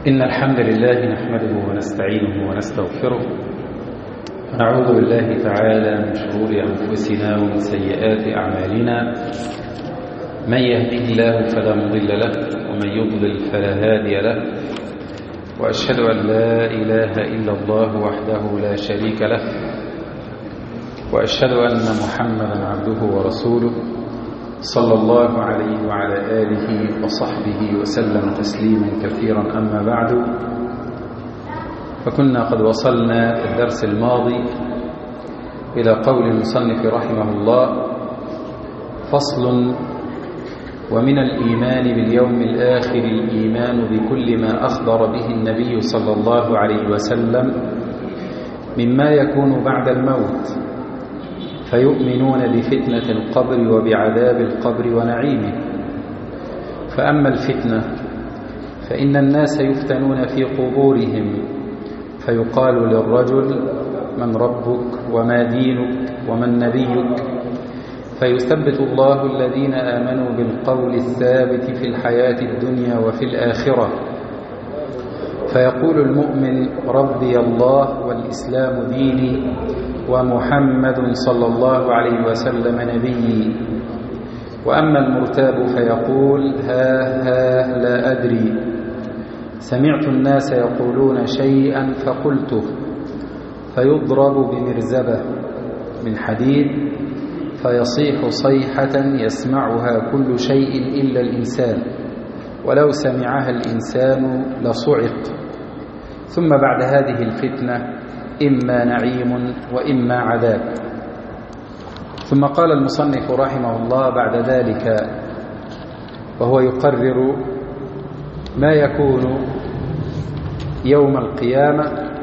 إن الحمد لله نحمده ونستعينه ونستغفره ونعوذ بالله تعالى من شرور أنفسنا ومن سيئات أعمالنا. من يهده الله فلا مضل له ومن يضلل فلا هادي له، وأشهد أن لا إله إلا الله وحده لا شريك له، وأشهد أن محمدا عبده ورسوله صلى الله عليه وعلى آله وصحبه وسلم تسليما كثيرا. أما بعد، فكنا قد وصلنا في الدرس الماضي إلى قول المصنف رحمه الله: فصل: ومن الإيمان باليوم الآخر الإيمان بكل ما أخبر به النبي صلى الله عليه وسلم مما يكون بعد الموت، فيؤمنون بفتنة القبر وبعذاب القبر ونعيمه. فأما الفتنة فإن الناس يفتنون في قبورهم، فيقال للرجل: من ربك وما دينك ومن نبيك؟ فيثبت الله الذين آمنوا بالقول الثابت في الحياة الدنيا وفي الآخرة. فيقول المؤمن: ربي الله والإسلام ديني ومحمد صلى الله عليه وسلم نبيي. وأما المرتاب فيقول: ها لا أدري، سمعت الناس يقولون شيئا فقلته. فيضرب بمرزبة من حديد فيصيح صيحة يسمعها كل شيء إلا الإنسان، ولو سمعها الإنسان لصعق. ثم بعد هذه الفتنة إما نعيم وإما عذاب. ثم قال المصنف رحمه الله بعد ذلك وهو يقرر ما يكون يوم القيامة،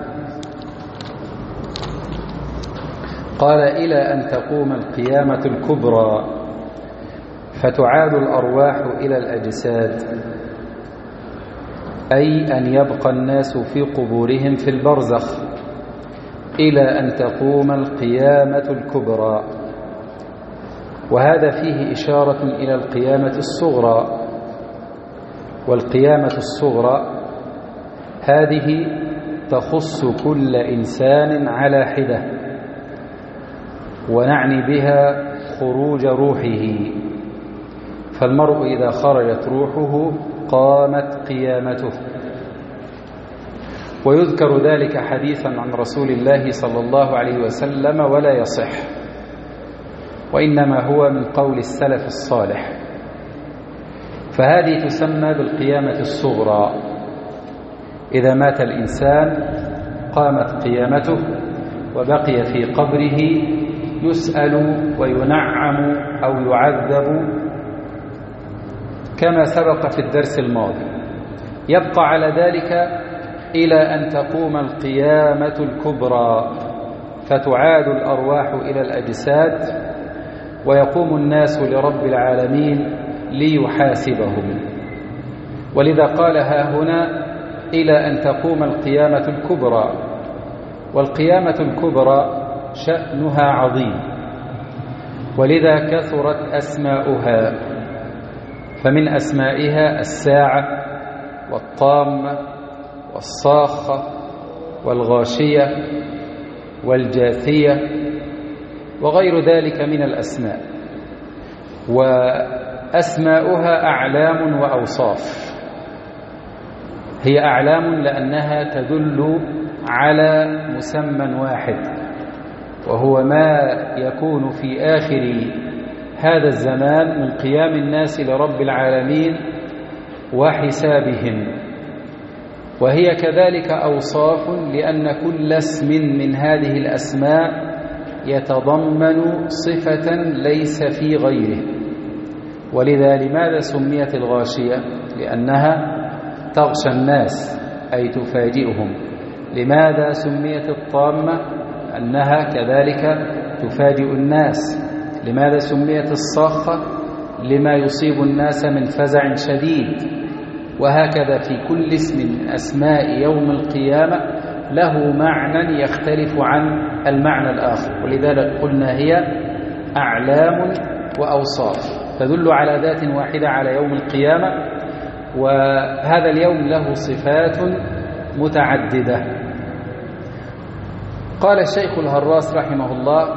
قال: إلى أن تقوم القيامة الكبرى فتعاد الأرواح إلى الأجساد، أي أن يبقى الناس في قبورهم في البرزخ إلى أن تقوم القيامة الكبرى. وهذا فيه إشارة إلى القيامة الصغرى. والقيامة الصغرى هذه تخص كل إنسان على حدة، ونعني بها خروج روحه. فالمرء إذا خرجت روحه قامت قيامته. ويذكر ذلك حديثا عن رسول الله صلى الله عليه وسلم ولا يصح، وإنما هو من قول السلف الصالح. فهذه تسمى بالقيامة الصغرى. إذا مات الإنسان قامت قيامته وبقي في قبره يسأل وينعم أو يعذب كما سبق في الدرس الماضي. يبقى على ذلك إلى أن تقوم القيامة الكبرى فتعاد الأرواح إلى الأجساد، ويقوم الناس لرب العالمين ليحاسبهم. ولذا قال ها هنا: إلى أن تقوم القيامة الكبرى. والقيامة الكبرى شأنها عظيم، ولذا كثرت أسماؤها. فمن أسمائها الساعة والطامة والصاخة والغاشية والجاثية وغير ذلك من الأسماء. وأسماؤها أعلام وأوصاف. هي أعلام لأنها تدل على مسمى واحد، وهو ما يكون في آخر هذا الزمان من قيام الناس لرب العالمين وحسابهم. وهي كذلك أوصاف، لأن كل اسم من هذه الأسماء يتضمن صفة ليس في غيره. ولذا لماذا سميت الغاشية؟ لأنها تغشى الناس أي تفاجئهم. لماذا سميت الطامة؟ أنها كذلك تفاجئ الناس. لماذا سميت الصاخة؟ لما يصيب الناس من فزع شديد. وهكذا في كل اسم من أسماء يوم القيامة له معنى يختلف عن المعنى الآخر. ولذلك قلنا هي أعلام وأوصاف تدل على ذات واحدة على يوم القيامة، وهذا اليوم له صفات متعددة. قال الشيخ الهراس رحمه الله: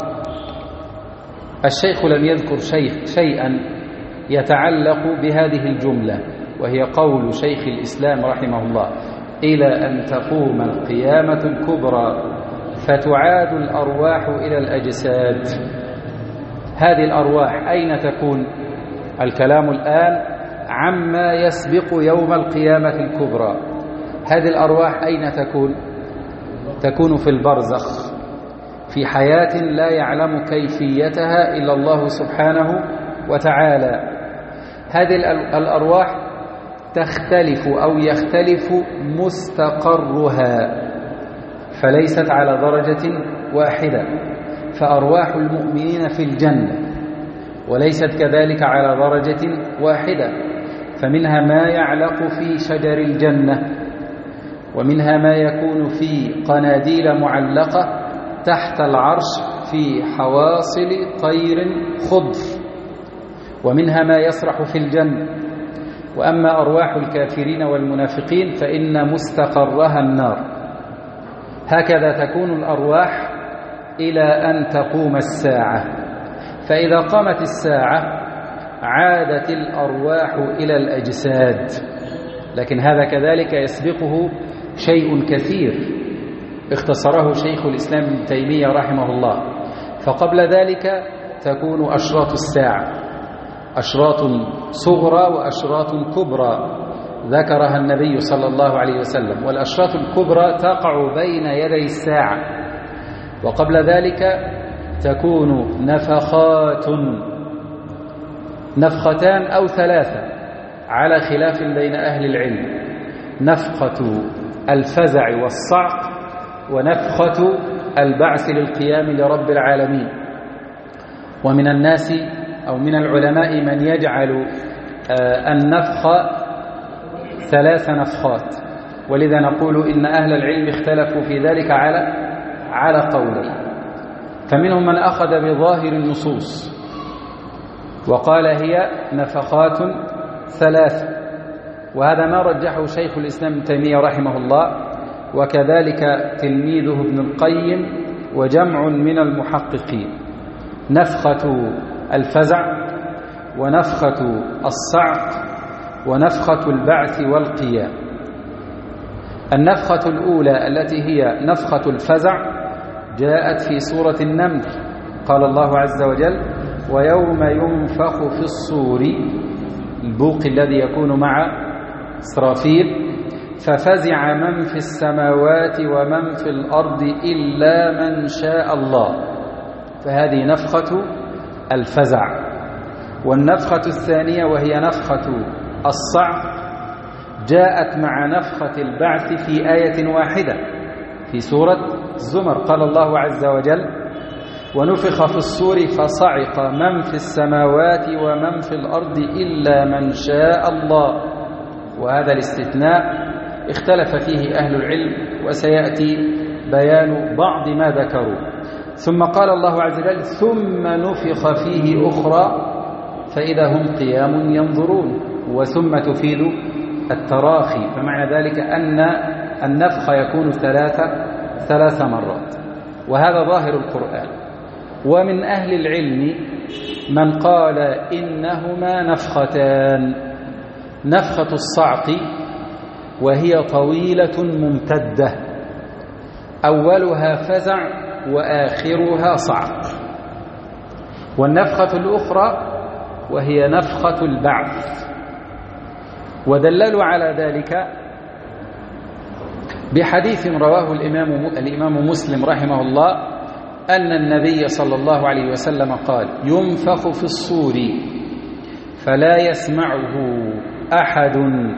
الشيخ لم يذكر شيئا يتعلق بهذه الجملة، وهي قول شيخ الإسلام رحمه الله: إلى أن تقوم القيامة الكبرى فتعاد الأرواح إلى الأجساد. هذه الأرواح أين تكون؟ الكلام الآن عما يسبق يوم القيامة الكبرى. هذه الأرواح أين تكون؟ تكون في البرزخ، في حياة لا يعلم كيفيتها إلا الله سبحانه وتعالى. هذه الأرواح تختلف أو يختلف مستقرها، فليست على درجة واحدة، فأرواح المؤمنين في الجنة وليست كذلك على درجة واحدة، فمنها ما يعلق في شجر الجنة، ومنها ما يكون في قناديل معلقة تحت العرش في حواصل طير خضر، ومنها ما يسرح في الجنة. وأما أرواح الكافرين والمنافقين فإن مستقرها النار. هكذا تكون الأرواح إلى أن تقوم الساعة، فإذا قامت الساعة عادت الأرواح إلى الأجساد. لكن هذا كذلك يسبقه شيء كثير اختصره شيخ الإسلام ابن تيمية رحمه الله. فقبل ذلك تكون أشراط الساعة، أشراط صغرى وأشراط كبرى ذكرها النبي صلى الله عليه وسلم، والأشراط الكبرى تقع بين يدي الساعة. وقبل ذلك تكون نفختان أو ثلاثة على خلاف بين أهل العلم: نفخة الفزع والصعق، ونفخة البعث للقيام لرب العالمين. ومن الناس أو من العلماء من يجعل النفخ 3 نفخات، ولذا نقول إن أهل العلم اختلفوا في ذلك على قولين. فمنهم من أخذ بظاهر النصوص وقال هي نفخات 3، وهذا ما رجحه شيخ الإسلام ابن تيمية رحمه الله، وكذلك تلميذه ابن القيم وجمع من المحققين: نفخة الفزع، ونفخة الصعق، ونفخة البعث والقيام. النفخة الأولى التي هي نفخة الفزع جاءت في سورة النمل، قال الله عز وجل: ويوم ينفخ في الصور، البوق الذي يكون مع إسرافيل، ففزع من في السماوات ومن في الأرض إلا من شاء الله. فهذه نفخة الفزع. والنفخة الثانية وهي نفخة الصعق جاءت مع نفخة البعث في آية واحدة في سورة الزمر، قال الله عز وجل: ونفخ في الصور فصعق من في السماوات ومن في الأرض إلا من شاء الله. وهذا الاستثناء اختلف فيه أهل العلم، وسيأتي بيان بعض ما ذكروا. ثم قال الله عز وجل: ثم نفخ فيه أخرى فإذا هم قيام ينظرون. وثم تفيد التراخي، فمعنى ذلك أن النفخ يكون 3 مرات، وهذا ظاهر القرآن. ومن أهل العلم من قال إنهما نفختان: نفخة الصعق وهي طويلة ممتدة، أولها فزع وآخرها صعق. والنفخة الأخرى وهي نفخة البعث. ودللوا على ذلك بحديث رواه الإمام مسلم رحمه الله أن النبي صلى الله عليه وسلم قال: ينفخ في الصور فلا يسمعه أحد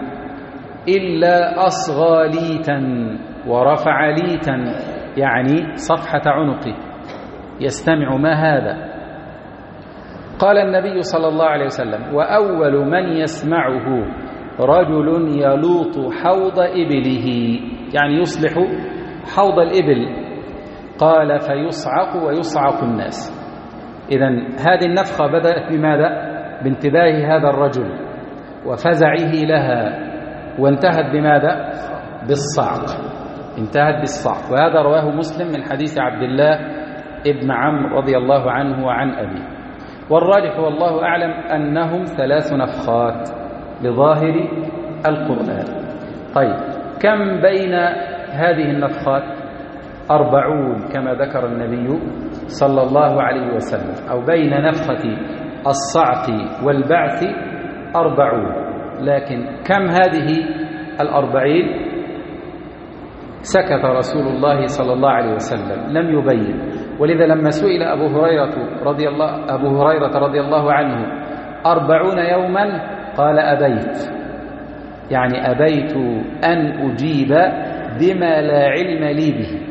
إلا أصغى ليتا ورفع ليتا، يعني صفحة عنقه، يستمع ما هذا. قال النبي صلى الله عليه وسلم: وأول من يسمعه رجل يلوط حوض إبله، يعني يصلح حوض الإبل. قال: فيصعق ويصعق الناس. إذن هذه النفخة بدأت بماذا؟ بانتباه هذا الرجل وفزعه لها وانتهت بماذا؟ بالصعق، انتهت بالصعق. وهذا رواه مسلم من حديث عبد الله ابن عمرو رضي الله عنه وعن أبيه. والراجح والله أعلم أنهم 3 نفخات لظاهر القرآن. طيب، كم بين هذه النفخات؟ 40 كما ذكر النبي صلى الله عليه وسلم، أو بين نفخة الصعق والبعث 40. لكن كم هذه 40؟ سكت رسول الله صلى الله عليه وسلم، لم يبين. ولذا لما سئل أبو هريرة رضي الله عنه 40 يوما قال أبيت، يعني أبيت أن أجيب بما لا علم لي به.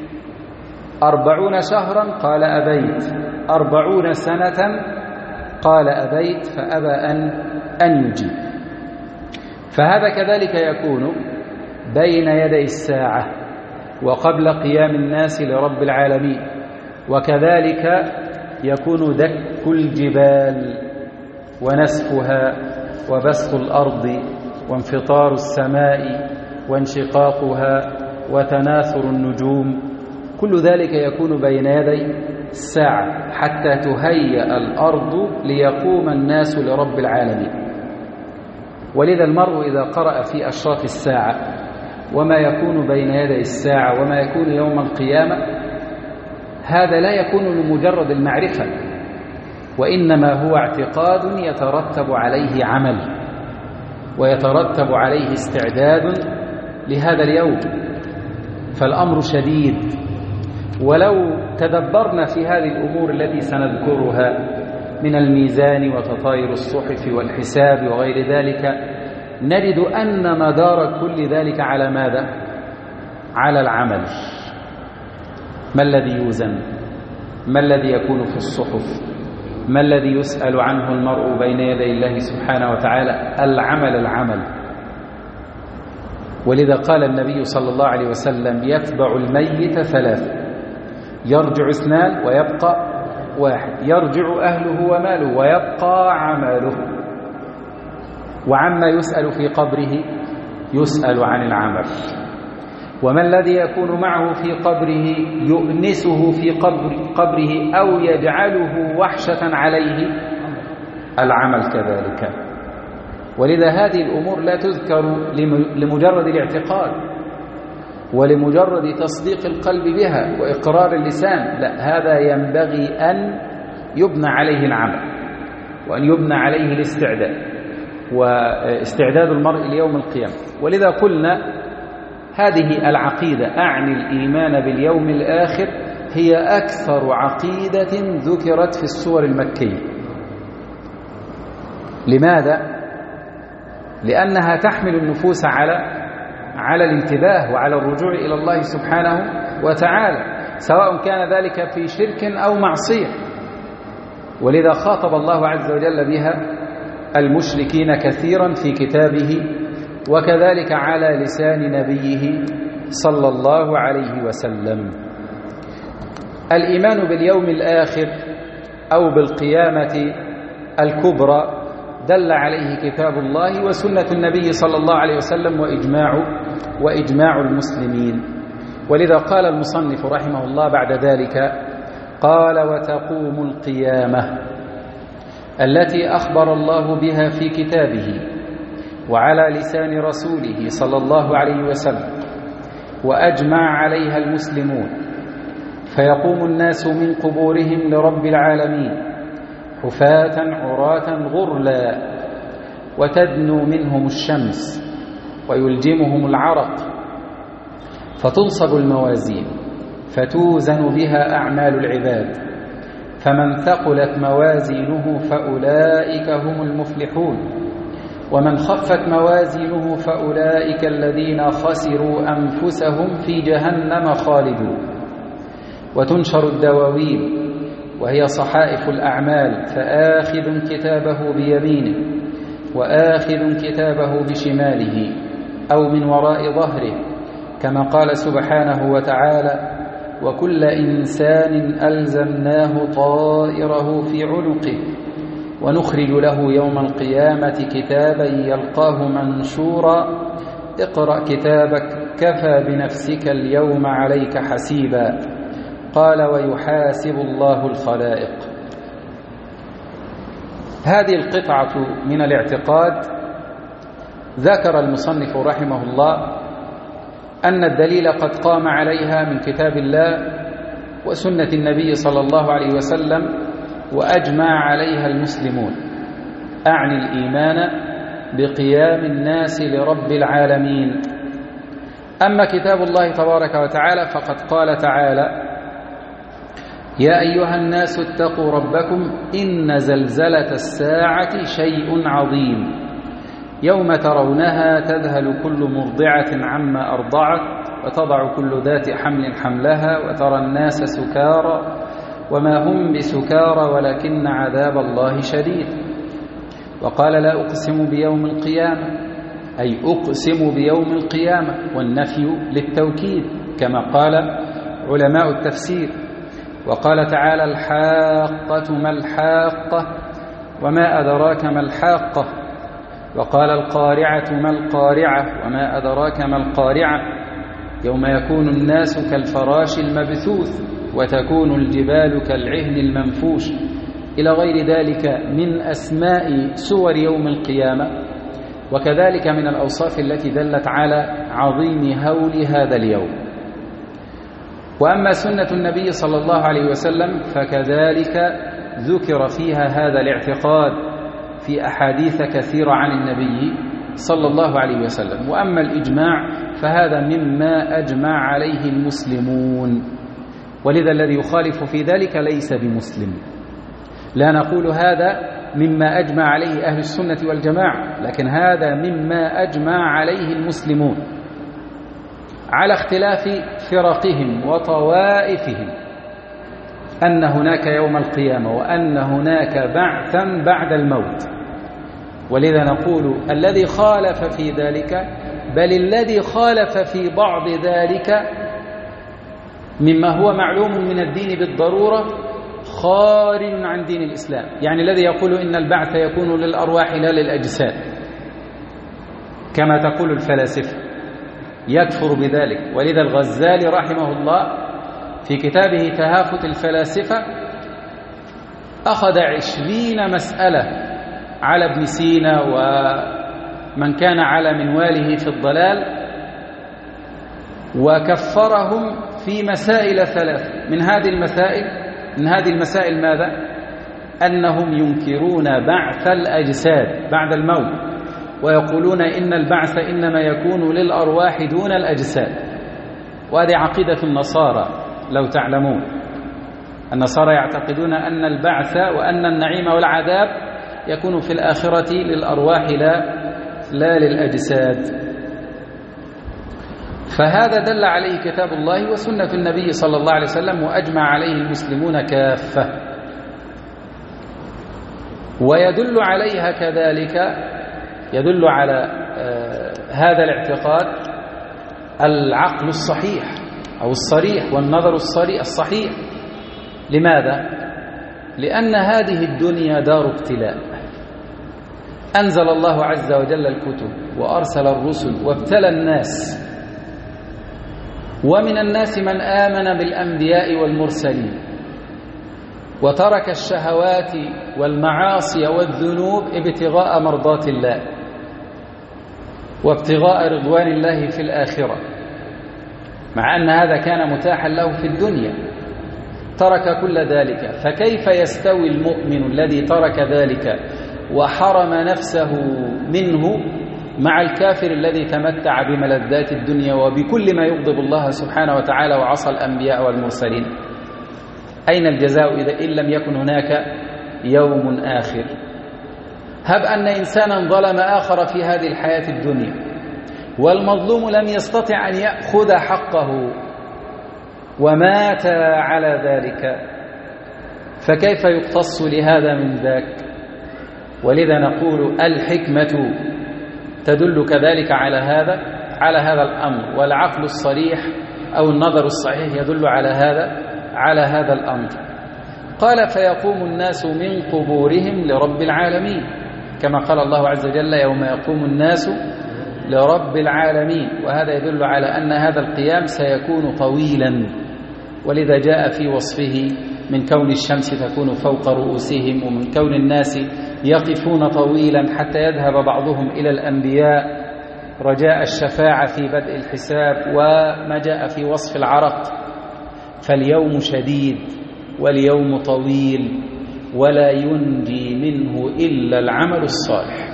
40 شهرا قال أبيت، 40 سنة قال أبيت، فأبى أن يجيب. فهذا كذلك يكون بين يدي الساعة وقبل قيام الناس لرب العالمين، وكذلك يكون دك الجبال ونسفها وبسط الأرض وانفطار السماء وانشقاقها وتناثر النجوم، كل ذلك يكون بين يدي الساعة حتى تهيأ الأرض ليقوم الناس لرب العالمين. ولذا المرء إذا قرأ في أشراط الساعة وما يكون بين يدي الساعة وما يكون يوم القيامة، هذا لا يكون لمجرد المعرفة، وإنما هو اعتقاد يترتب عليه عمل ويترتب عليه استعداد لهذا اليوم. فالأمر شديد. ولو تدبرنا في هذه الأمور التي سنذكرها من الميزان وتطاير الصحف والحساب وغير ذلك، نجد أن مدار كل ذلك على ماذا؟ على العمل. ما الذي يوزن؟ ما الذي يكون في الصحف؟ ما الذي يسأل عنه المرء بين يدي الله سبحانه وتعالى؟ العمل. ولذا قال النبي صلى الله عليه وسلم: يتبع الميت 3، يرجع 2 ويبقى 1، يرجع أهله وماله ويبقى عمله. وعما يسأل في قبره يسأل عن العمل. وما الذي يكون معه في قبره يؤنسه في قبره أو يجعله وحشة عليه؟ العمل كذلك. ولذا هذه الأمور لا تذكر لمجرد الاعتقاد ولمجرد تصديق القلب بها وإقرار اللسان، لا، هذا ينبغي أن يبنى عليه العمل وأن يبنى عليه الاستعداد واستعداد المرء ليوم القيامة. ولذا قلنا هذه العقيدة، أعني الإيمان باليوم الآخر، هي أكثر عقيدة ذكرت في السور المكية. لماذا؟ لأنها تحمل النفوس على الانتباه وعلى الرجوع إلى الله سبحانه وتعالى، سواء كان ذلك في شرك أو معصية. ولذا خاطب الله عز وجل بها المشركين كثيرا في كتابه، وكذلك على لسان نبيه صلى الله عليه وسلم. الإيمان باليوم الآخر أو بالقيامة الكبرى دل عليه كتاب الله وسنة النبي صلى الله عليه وسلم وإجماع المسلمين. ولذا قال المصنف رحمه الله بعد ذلك، قال: وتقوم القيامة التي أخبر الله بها في كتابه وعلى لسان رسوله صلى الله عليه وسلم وأجمع عليها المسلمون، فيقوم الناس من قبورهم لرب العالمين حفاة عراة غرلا، وتدنو منهم الشمس ويلجمهم العرق، فتنصب الموازين فتوزن بها أعمال العباد، فمن ثقلت موازينه فأولئك هم المفلحون، ومن خفت موازينه فأولئك الذين خسروا أنفسهم في جهنم خالدون. وتنشر الدواوين وهي صحائف الأعمال، فآخذ كتابه بيمينه وآخذ كتابه بشماله أو من وراء ظهره، كما قال سبحانه وتعالى: وكل إنسان ألزمناه طائره في عنقه ونخرج له يوم القيامة كتابا يلقاه منشورا اقرأ كتابك كفى بنفسك اليوم عليك حسيبا. قال ويحاسب الله الخلائق. هذه القطعة من الاعتقاد ذكر المصنف رحمه الله أن الدليل قد قام عليها من كتاب الله وسنة النبي صلى الله عليه وسلم، وأجمع عليها المسلمون، أعني الإيمان بقيام الناس لرب العالمين. أما كتاب الله تبارك وتعالى فقد قال تعالى يا أيها الناس اتقوا ربكم إن زلزلة الساعة شيء عظيم يوم ترونها تذهل كل مرضعة عما أرضعت وتضع كل ذات حمل حملها وترى الناس سكارى وما هم بسكارى ولكن عذاب الله شديد. وقال لا أقسم بيوم القيامة، أي أقسم بيوم القيامة، والنفي للتوكيد كما قال علماء التفسير. وقال تعالى الحاقة ما الحاقة وما أدراك ما الحاقة. وقال القارعة ما القارعة وما أدراك ما القارعة يوم يكون الناس كالفراش المبثوث وتكون الجبال كالعهن المنفوش، إلى غير ذلك من أسماء سور يوم القيامة، وكذلك من الأوصاف التي دلت على عظيم هول هذا اليوم. وأما سنة النبي صلى الله عليه وسلم فكذلك ذكر فيها هذا الاعتقاد في أحاديث كثيرة عن النبي صلى الله عليه وسلم. وأما الإجماع فهذا مما أجمع عليه المسلمون، ولذا الذي يخالف في ذلك ليس بمسلم. لا نقول هذا مما أجمع عليه أهل السنة والجماعة، لكن هذا مما أجمع عليه المسلمون على اختلاف فرقهم وطوائفهم، أن هناك يوم القيامة وأن هناك بعثا بعد الموت. ولذا نقول الذي خالف في ذلك، بل الذي خالف في بعض ذلك مما هو معلوم من الدين بالضرورة خارج عن دين الإسلام، يعني الذي يقول إن البعث يكون للأرواح لا للأجساد كما تقول الفلاسفة يكفر بذلك. ولذا الغزالي رحمه الله في كتابه تهافت الفلاسفة أخذ 20 مسألة على ابن سينا ومن كان على منواله في الضلال، وكفرهم في مسائل 3. من هذه المسائل ماذا؟ أنهم ينكرون بعث الأجساد بعد الموت، ويقولون إن البعث إنما يكون للأرواح دون الأجساد. وهذه عقيدة النصارى لو تعلمون. النصارى يعتقدون أن البعث وأن النعيم والعذاب يكون في الآخرة للأرواح لا للأجساد. فهذا دل عليه كتاب الله وسنة النبي صلى الله عليه وسلم، وأجمع عليه المسلمون كافة. ويدل عليها كذلك، يدل على هذا الاعتقاد العقل الصحيح أو الصريح والنظر الصحيح. لماذا؟ لأن هذه الدنيا دار ابتلاء. أنزل الله عز وجل الكتب وأرسل الرسل وابتلى الناس، ومن الناس من آمن بالأنبياء والمرسلين وترك الشهوات والمعاصي والذنوب ابتغاء مرضات الله وابتغاء رضوان الله في الآخرة، مع أن هذا كان متاحا له في الدنيا. ترك كل ذلك، فكيف يستوي المؤمن الذي ترك ذلك وحرم نفسه منه مع الكافر الذي تمتع بملذات الدنيا وبكل ما يغضب الله سبحانه وتعالى وعصى الأنبياء والمرسلين؟ أين الجزاء إن لم يكن هناك يوم آخر؟ هب أن إنسانا ظلم آخر في هذه الحياة الدنيا والمظلوم لم يستطع أن يأخذ حقه ومات على ذلك، فكيف يقتص لهذا من ذاك؟ ولذا نقول الحكمة تدل كذلك على هذا الأمر، والعقل الصريح أو النظر الصحيح يدل على هذا الأمر. قال فيقوم الناس من قبورهم لرب العالمين، كما قال الله عز وجل يوم يقوم الناس لرب العالمين. وهذا يدل على أن هذا القيام سيكون طويلا، ولذا جاء في وصفه من كون الشمس تكون فوق رؤوسهم، ومن كون الناس يقفون طويلا حتى يذهب بعضهم إلى الأنبياء رجاء الشفاعة في بدء الحساب، وما جاء في وصف العرق. فاليوم شديد واليوم طويل ولا ينجي منه إلا العمل الصالح.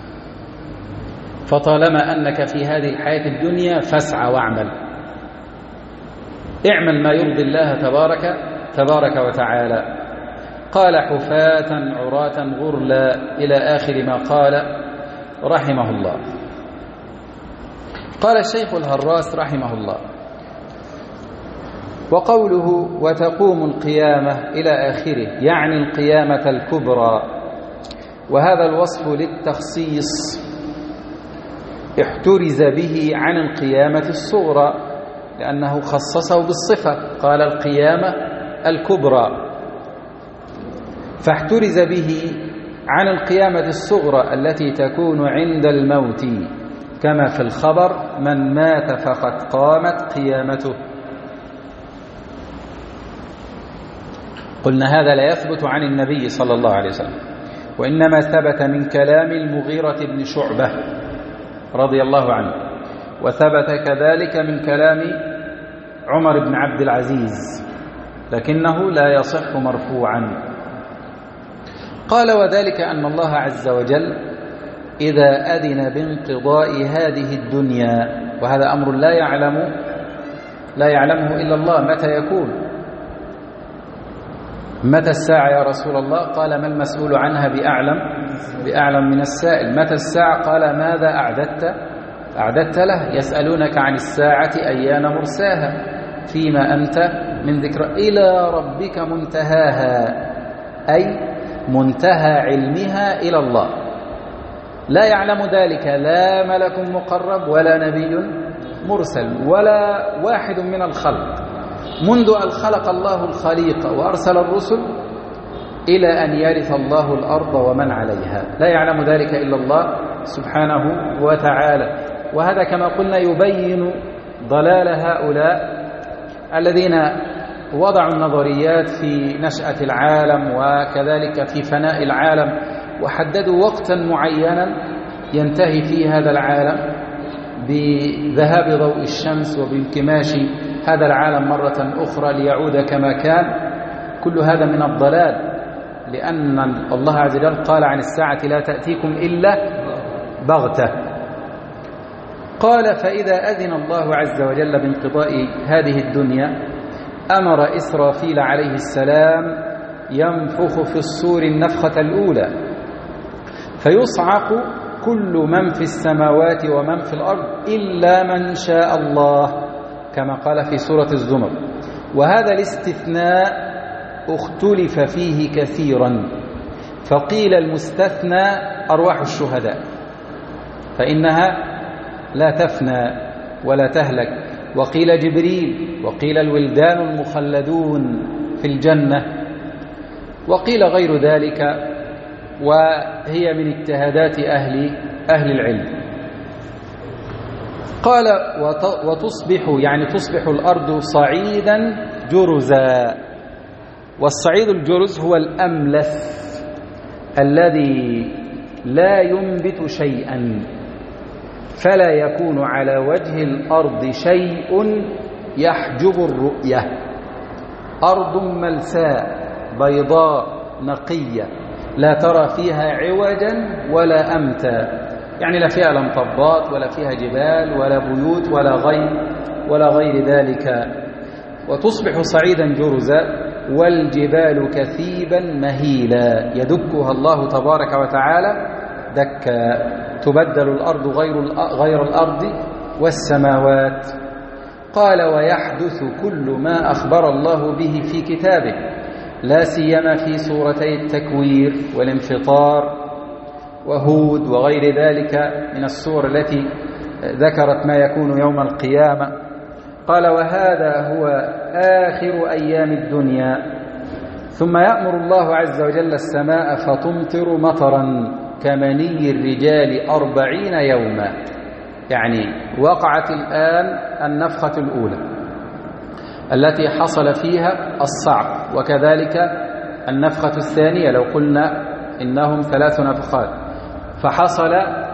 فطالما أنك في هذه الحياة الدنيا فاسعى واعمل، اعمل ما يرضي الله تبارك وتعالى. قال حفاة عراة غرلا إلى آخر ما قال رحمه الله. قال الشيخ الهراس رحمه الله: وقوله وتقوم القيامة إلى آخره يعني القيامة الكبرى، وهذا الوصف للتخصيص احترز به عن القيامة الصغرى، لأنه خصصه بالصفة، قال القيامة الكبرى، فاحترز به عن القيامة الصغرى التي تكون عند الموت، كما في الخبر من مات فقد قامت قيامته. قلنا هذا لا يثبت عن النبي صلى الله عليه وسلم، وإنما ثبت من كلام المغيرة بن شعبة رضي الله عنه، وثبت كذلك من كلام عمر بن عبد العزيز، لكنه لا يصح مرفوعا. قال وذلك أن الله عز وجل إذا أذن بانقضاء هذه الدنيا، وهذا أمر لا يعلمه إلا الله، متى يكون؟ متى الساعة يا رسول الله؟ قال ما المسؤول عنها بأعلم من السائل. متى الساعة؟ قال ماذا أعددت له؟ يسألونك عن الساعة أيان مرساها فيما أنت من ذكر إلى ربك منتهاها، أي منتهى علمها إلى الله، لا يعلم ذلك لا ملك مقرب ولا نبي مرسل ولا واحد من الخلق، منذ أن خلق الله الخليقة وأرسل الرسل إلى أن يرث الله الأرض ومن عليها، لا يعلم ذلك إلا الله سبحانه وتعالى. وهذا كما قلنا يبين ضلال هؤلاء الذين وضعوا النظريات في نشأة العالم وكذلك في فناء العالم، وحددوا وقتا معينا ينتهي فيه هذا العالم بذهاب ضوء الشمس وبانكماش هذا العالم مرة أخرى ليعود كما كان. كل هذا من الضلال، لأن الله عز وجل قال عن الساعة لا تأتيكم إلا بغتة. قال فإذا أذن الله عز وجل بانقضاء هذه الدنيا أمر إسرافيل عليه السلام ينفخ في الصور النفخة الأولى، فيصعق كل من في السماوات ومن في الأرض إلا من شاء الله، كما قال في سورة الزمر. وهذا الاستثناء اختلف فيه كثيرا، فقيل المستثنى أرواح الشهداء فإنها لا تفنى ولا تهلك، وقيل جبريل، وقيل الولدان المخلدون في الجنة، وقيل غير ذلك، وهي من اجتهادات أهل العلم. قال تصبح الأرض صعيدا جرزا، والصعيد الجرز هو الأملس الذي لا ينبت شيئا، فلا يكون على وجه الأرض شيء يحجب الرؤية، أرض ملساء بيضاء نقية لا ترى فيها عوجا ولا أمتا، يعني لا فيها لا مطبات ولا فيها جبال ولا بيوت ولا غير ذلك. وتصبح صعيدا جرزا والجبال كثيبا مهيلا يدكها الله تبارك وتعالى دكا، تبدل الأرض غير الأرض والسماوات. قال ويحدث كل ما أخبر الله به في كتابه، لا سيما في سورتي التكوير والانفطار وهود وغير ذلك من السور التي ذكرت ما يكون يوم القيامة. قال وهذا هو آخر أيام الدنيا، ثم يأمر الله عز وجل السماء فتمطر مطرا كمني الرجال 40 يوما. يعني وقعت الآن النفخة الأولى التي حصل فيها الصعق، وكذلك النفخة الثانية لو قلنا إنهم 3 نفخات، فحصل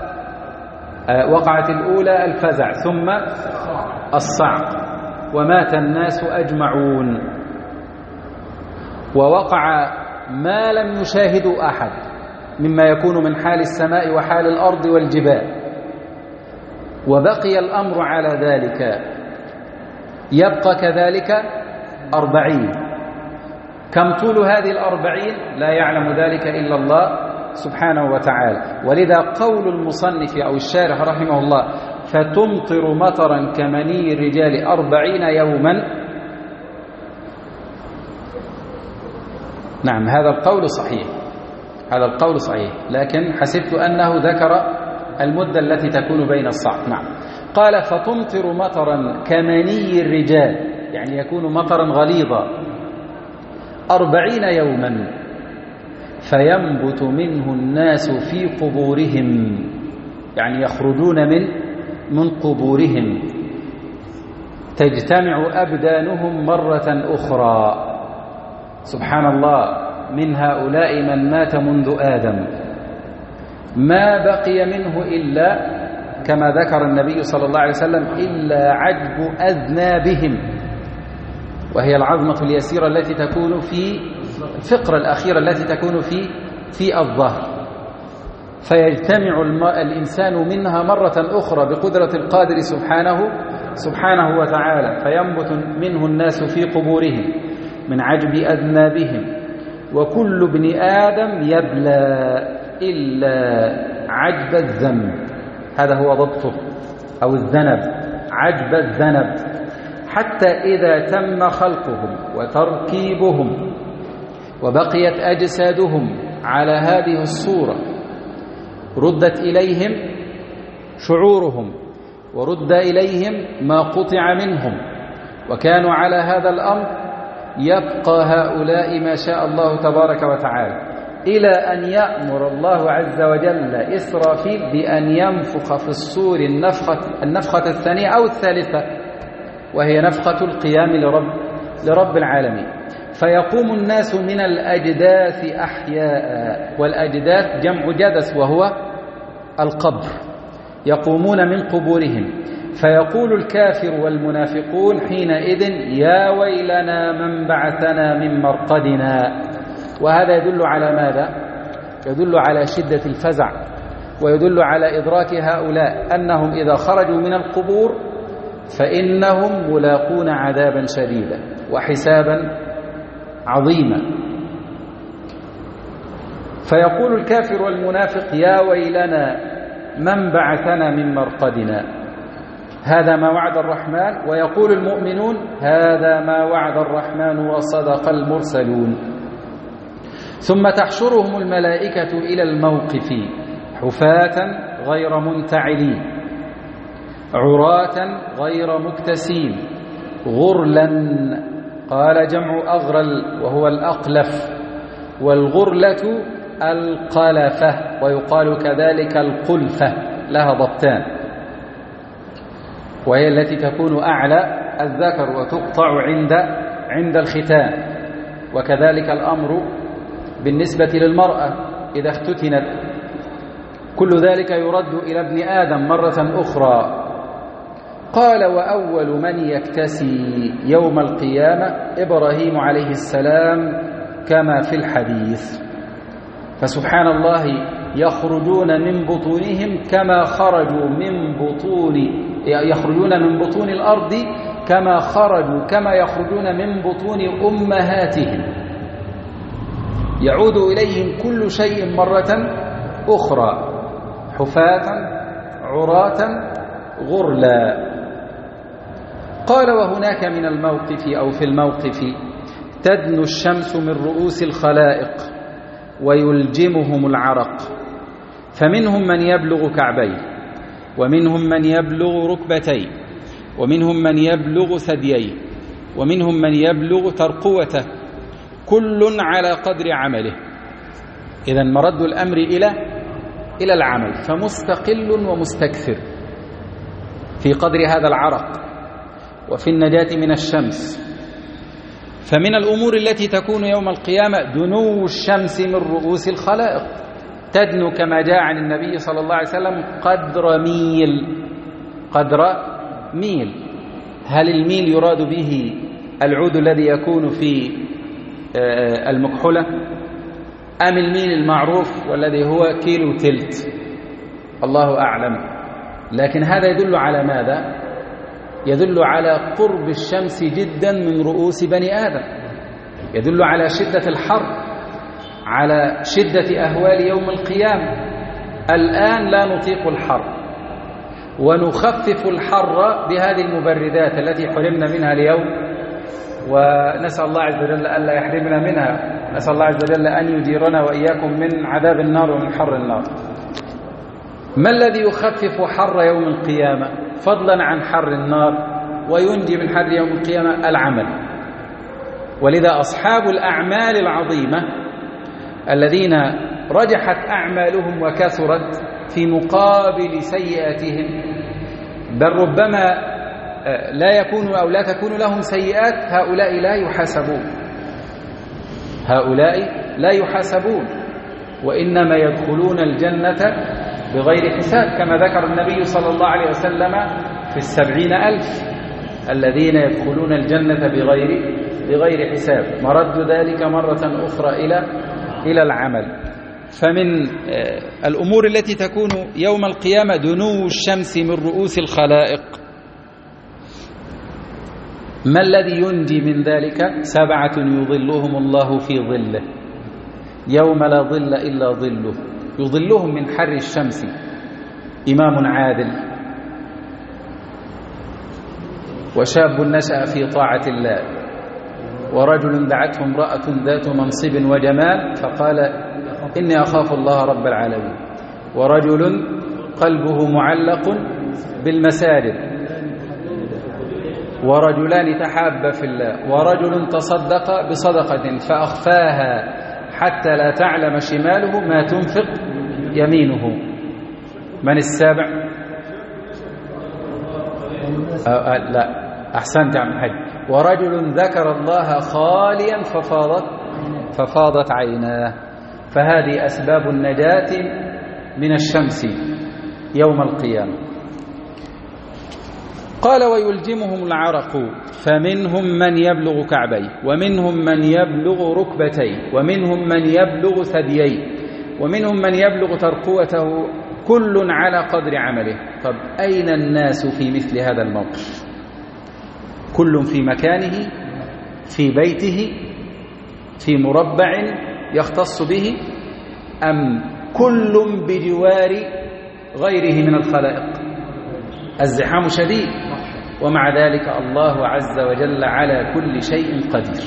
وقعت الأولى الفزع ثم الصعق ومات الناس أجمعون، ووقع ما لم يشاهده أحد مما يكون من حال السماء وحال الأرض والجبال، وبقي الأمر على ذلك، يبقى كذلك 40. كم طول هذه 40 لا يعلم ذلك إلا الله سبحانه وتعالى. ولذا قول المصنف أو الشارح رحمه الله فتمطر مطرا كمني الرجال 40 يوما، نعم هذا القول صحيح، هذا القول صحيح، لكن حسبت أنه ذكر المدة التي تكون بين الصعق. نعم قال فتمطر مطرا كمني الرجال، يعني يكون مطرا غليظا 40 يوما، فينبت منه الناس في قبورهم، يعني يخرجون من قبورهم، تجتمع أبدانهم مرة أخرى. سبحان الله، من هؤلاء من مات منذ آدم ما بقي منه إلا كما ذكر النبي صلى الله عليه وسلم إلا عجب أذنابهم، وهي العظمة اليسيرة التي تكون في الفقرة الأخيرة التي تكون في الظهر، فيجتمع الإنسان منها مرة أخرى بقدرة القادر سبحانه وتعالى، فينبت منه الناس في قبورهم من عجب أذنابهم، وكل ابن آدم يبلى إلا عجب الذنب، هذا هو ضبطه، أو الذنب، عجب الذنب، حتى إذا تم خلقهم وتركيبهم وبقيت أجسادهم على هذه الصورة ردت إليهم شعورهم ورد إليهم ما قطع منهم، وكانوا على هذا الأمر، يبقى هؤلاء ما شاء الله تبارك وتعالى إلى أن يأمر الله عز وجل إسرافيل بأن ينفخ في الصور النفخة الثانية أو الثالثة، وهي نفخة القيام لرب العالمين، فيقوم الناس من الأجداث أحياء، والأجداث جمع جدث وهو القبر، يقومون من قبورهم، فيقول الكافر والمنافقون حينئذ يا ويلنا من بعثنا من مرقدنا. وهذا يدل على ماذا؟ يدل على شدة الفزع، ويدل على إدراك هؤلاء أنهم إذا خرجوا من القبور فإنهم ملاقون عذابا شديدا وحسابا عظيما. فيقول الكافر والمنافق يا ويلنا من بعثنا من مرقدنا، هذا ما وعد الرحمن، ويقول المؤمنون هذا ما وعد الرحمن وصدق المرسلون. ثم تحشرهم الملائكة إلى الموقف حفاة غير منتعلين، عراة غير مكتسين، غرلا، قال جمع أغرل وهو الأقلف، والغرلة القلفة، ويقال كذلك القلفة، لها ضبطان، وهي التي تكون أعلى الذكر وتقطع عند الختان، وكذلك الأمر بالنسبة للمرأة إذا اختتنت. كل ذلك يرد إلى ابن آدم مرة أخرى. قال وأول من يكتسي يوم القيامة إبراهيم عليه السلام كما في الحديث. فسبحان الله يخرجون من بطونهم كما خرجوا يخرجون من بطون الأرض كما يخرجون من بطون أمهاتهم، يعود إليهم كل شيء مرة أخرى حفاة عراة غرلا. قال وهناك من الموقف أو في الموقف تدنو الشمس من رؤوس الخلائق ويلجمهم العرق، فمنهم من يبلغ كعبيه، ومنهم من يبلغ ركبتيه، ومنهم من يبلغ ثدييه، ومنهم من يبلغ ترقوته، كل على قدر عمله. إذن مرد الأمر إلى العمل، فمستقل ومستكثر في قدر هذا العرق وفي النجاة من الشمس. فمن الأمور التي تكون يوم القيامة دنو الشمس من رؤوس الخلائق، تدنو كما جاء عن النبي صلى الله عليه وسلم قدر ميل. هل الميل يراد به العود الذي يكون في المكحلة، أم الميل المعروف والذي هو كيلو تلت؟ الله أعلم. لكن هذا يدل على ماذا؟ يدل على قرب الشمس جدا من رؤوس بني آدم، يدل على شدة الحر، على شدة أهوال يوم القيامة. الآن لا نطيق الحر ونخفف الحر بهذه المبردات التي حرمنا منها اليوم، ونسأل الله عز وجل ألا يحرمنا منها. نسأل الله عز وجل أن يجيرنا وإياكم من عذاب النار ومن حر النار. ما الذي يخفف حر يوم القيامة فضلا عن حر النار وينجي من حر يوم القيامة؟ العمل. ولذا أصحاب الأعمال العظيمة الذين رجحت أعمالهم وكثرت في مقابل سيئاتهم، بل ربما لا يكون أو لا تكون لهم سيئات، هؤلاء لا يحاسبون وإنما يدخلون الجنة بغير حساب، كما ذكر النبي صلى الله عليه وسلم في 70,000 الذين يدخلون الجنة بغير حساب. مرد ذلك مرة أخرى إلى العمل. فمن الأمور التي تكون يوم القيامة دنو الشمس من رؤوس الخلائق. ما الذي ينجي من ذلك؟ 7 يظلهم الله في ظله يوم لا ظل إلا ظله، يظلهم من حر الشمس: إمام عادل، وشاب نشأ في طاعة الله، ورجل دعته امرأة ذات منصب وجمال فقال إني أخاف الله رب العالمين، ورجل قلبه معلق بالمساجد، ورجلان تحابا في الله، ورجل تصدق بصدقة فأخفاها حتى لا تعلم شماله ما تنفق يمينه. من السابع؟ لا، أحسنت يا عم الحاج. ورجل ذكر الله خاليا ففاضت عيناه. فهذه أسباب النجاة من الشمس يوم القيامة. قال: ويلجمهم العرق، فمنهم من يبلغ كعبيه، ومنهم من يبلغ ركبتيه، ومنهم من يبلغ ثدييه، ومنهم من يبلغ ترقوته، كل على قدر عمله. طب أين الناس في مثل هذا الموقف؟ كل في مكانه، في بيته، في مربع يختص به، أم كل بجوار غيره من الخلائق؟ الزحام شديد، ومع ذلك الله عز وجل على كل شيء قدير.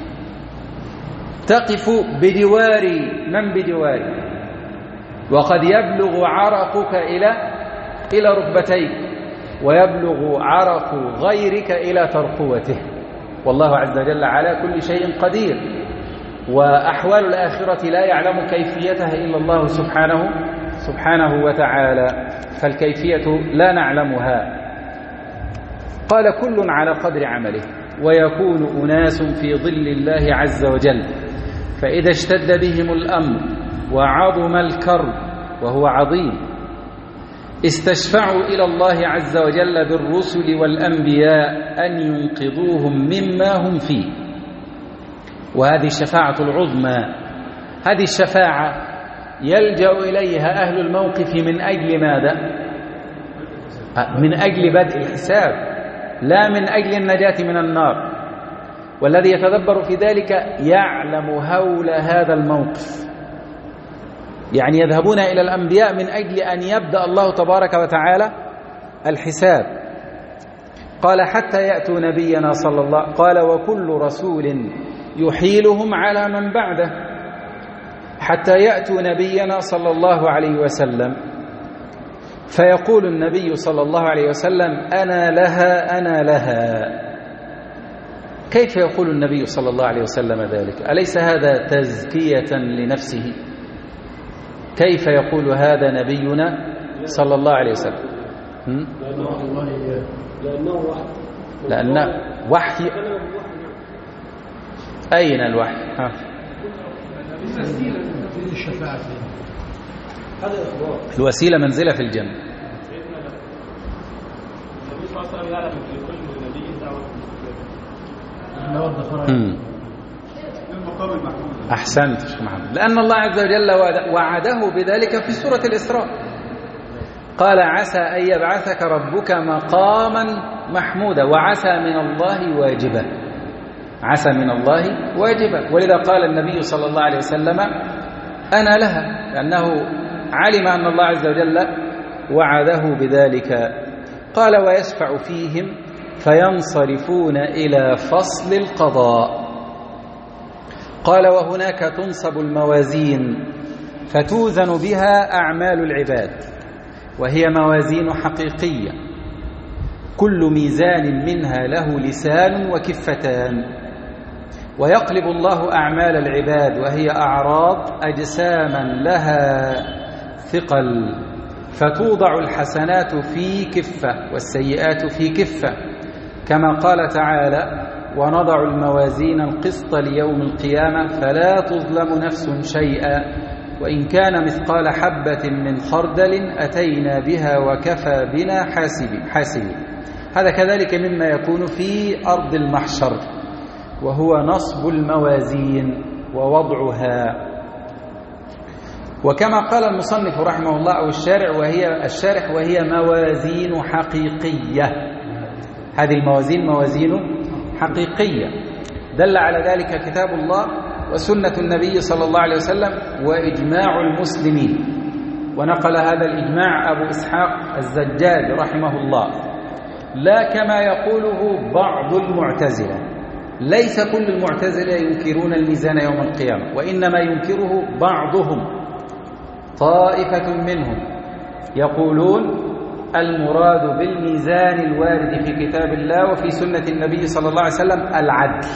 تقف بجوار من بجوارك، وقد يبلغ عرقك إلى ركبتيك، ويبلغ عرق غيرك إلى ترقوته، والله عز وجل على كل شيء قدير. وأحوال الآخرة لا يعلم كيفيتها إلا الله سبحانه وتعالى، فالكيفية لا نعلمها. قال: كل على قدر عمله. ويكون أناس في ظل الله عز وجل، فإذا اشتد بهم الأمر وعظم الكرب، وهو عظيم، استشفعوا إلى الله عز وجل بالرسل والأنبياء أن ينقذوهم مما هم فيه. وهذه الشفاعة العظمى، هذه الشفاعة يلجأ إليها أهل الموقف من أجل ماذا؟ من أجل بدء الحساب، لا من أجل النجاة من النار. والذي يتدبر في ذلك يعلم هول هذا الموقف. يعني يذهبون إلى الأنبياء من أجل أن يبدأ الله تبارك وتعالى الحساب. قال: حتى يأتوا نبينا صلى الله عليه وسلم. قال: وكل رسول يحيلهم على من بعده، حتى يأتوا نبينا صلى الله عليه وسلم، فيقول النبي صلى الله عليه وسلم: أنا لها أنا لها. كيف يقول النبي صلى الله عليه وسلم ذلك؟ أليس هذا تزكية لنفسه؟ كيف يقول هذا نبينا صلى الله عليه وسلم؟ لأنه وحي. أين الوحي؟ الوسيلة منزلة في الجنة. أحسنت شيخ محمد، لأن الله عز وجل وعده بذلك في سورة الإسراء، قال عسى أن يبعثك ربك مقاما محمودا وعسى من الله واجبا. عسى من الله واجبا، ولذا قال النبي صلى الله عليه وسلم أنا لها، لأنه علم أن الله عز وجل وعده بذلك. قال ويشفع فيهم فينصرفون إلى فصل القضاء. قال وهناك تنصب الموازين فتوزن بها أعمال العباد، وهي موازين حقيقية، كل ميزان منها له لسان وكفتان، ويقلب الله أعمال العباد وهي أعراض أجساما لها ثقل، فتوضع الحسنات في كفة والسيئات في كفة، كما قال تعالى ونضع الموازين القسط ليوم القيامة فلا تظلم نفس شيئا وإن كان مثقال حبة من خردل أتينا بها وكفى بنا حاسبين. هذا كذلك مما يكون في أرض المحشر، وهو نصب الموازين ووضعها. وكما قال المصنف رحمه الله أو الشارح وهي موازين حقيقية. هذه الموازين موازين حقيقية دل على ذلك كتاب الله وسنة النبي صلى الله عليه وسلم وإجماع المسلمين. ونقل هذا الإجماع أبو إسحاق الزجاج رحمه الله، لا كما يقوله بعض المعتزلة. ليس كل المعتزلة ينكرون الميزان يوم القيامة، وإنما ينكره بعضهم، طائفة منهم يقولون المراد بالميزان الوارد في كتاب الله وفي سنة النبي صلى الله عليه وسلم العدل.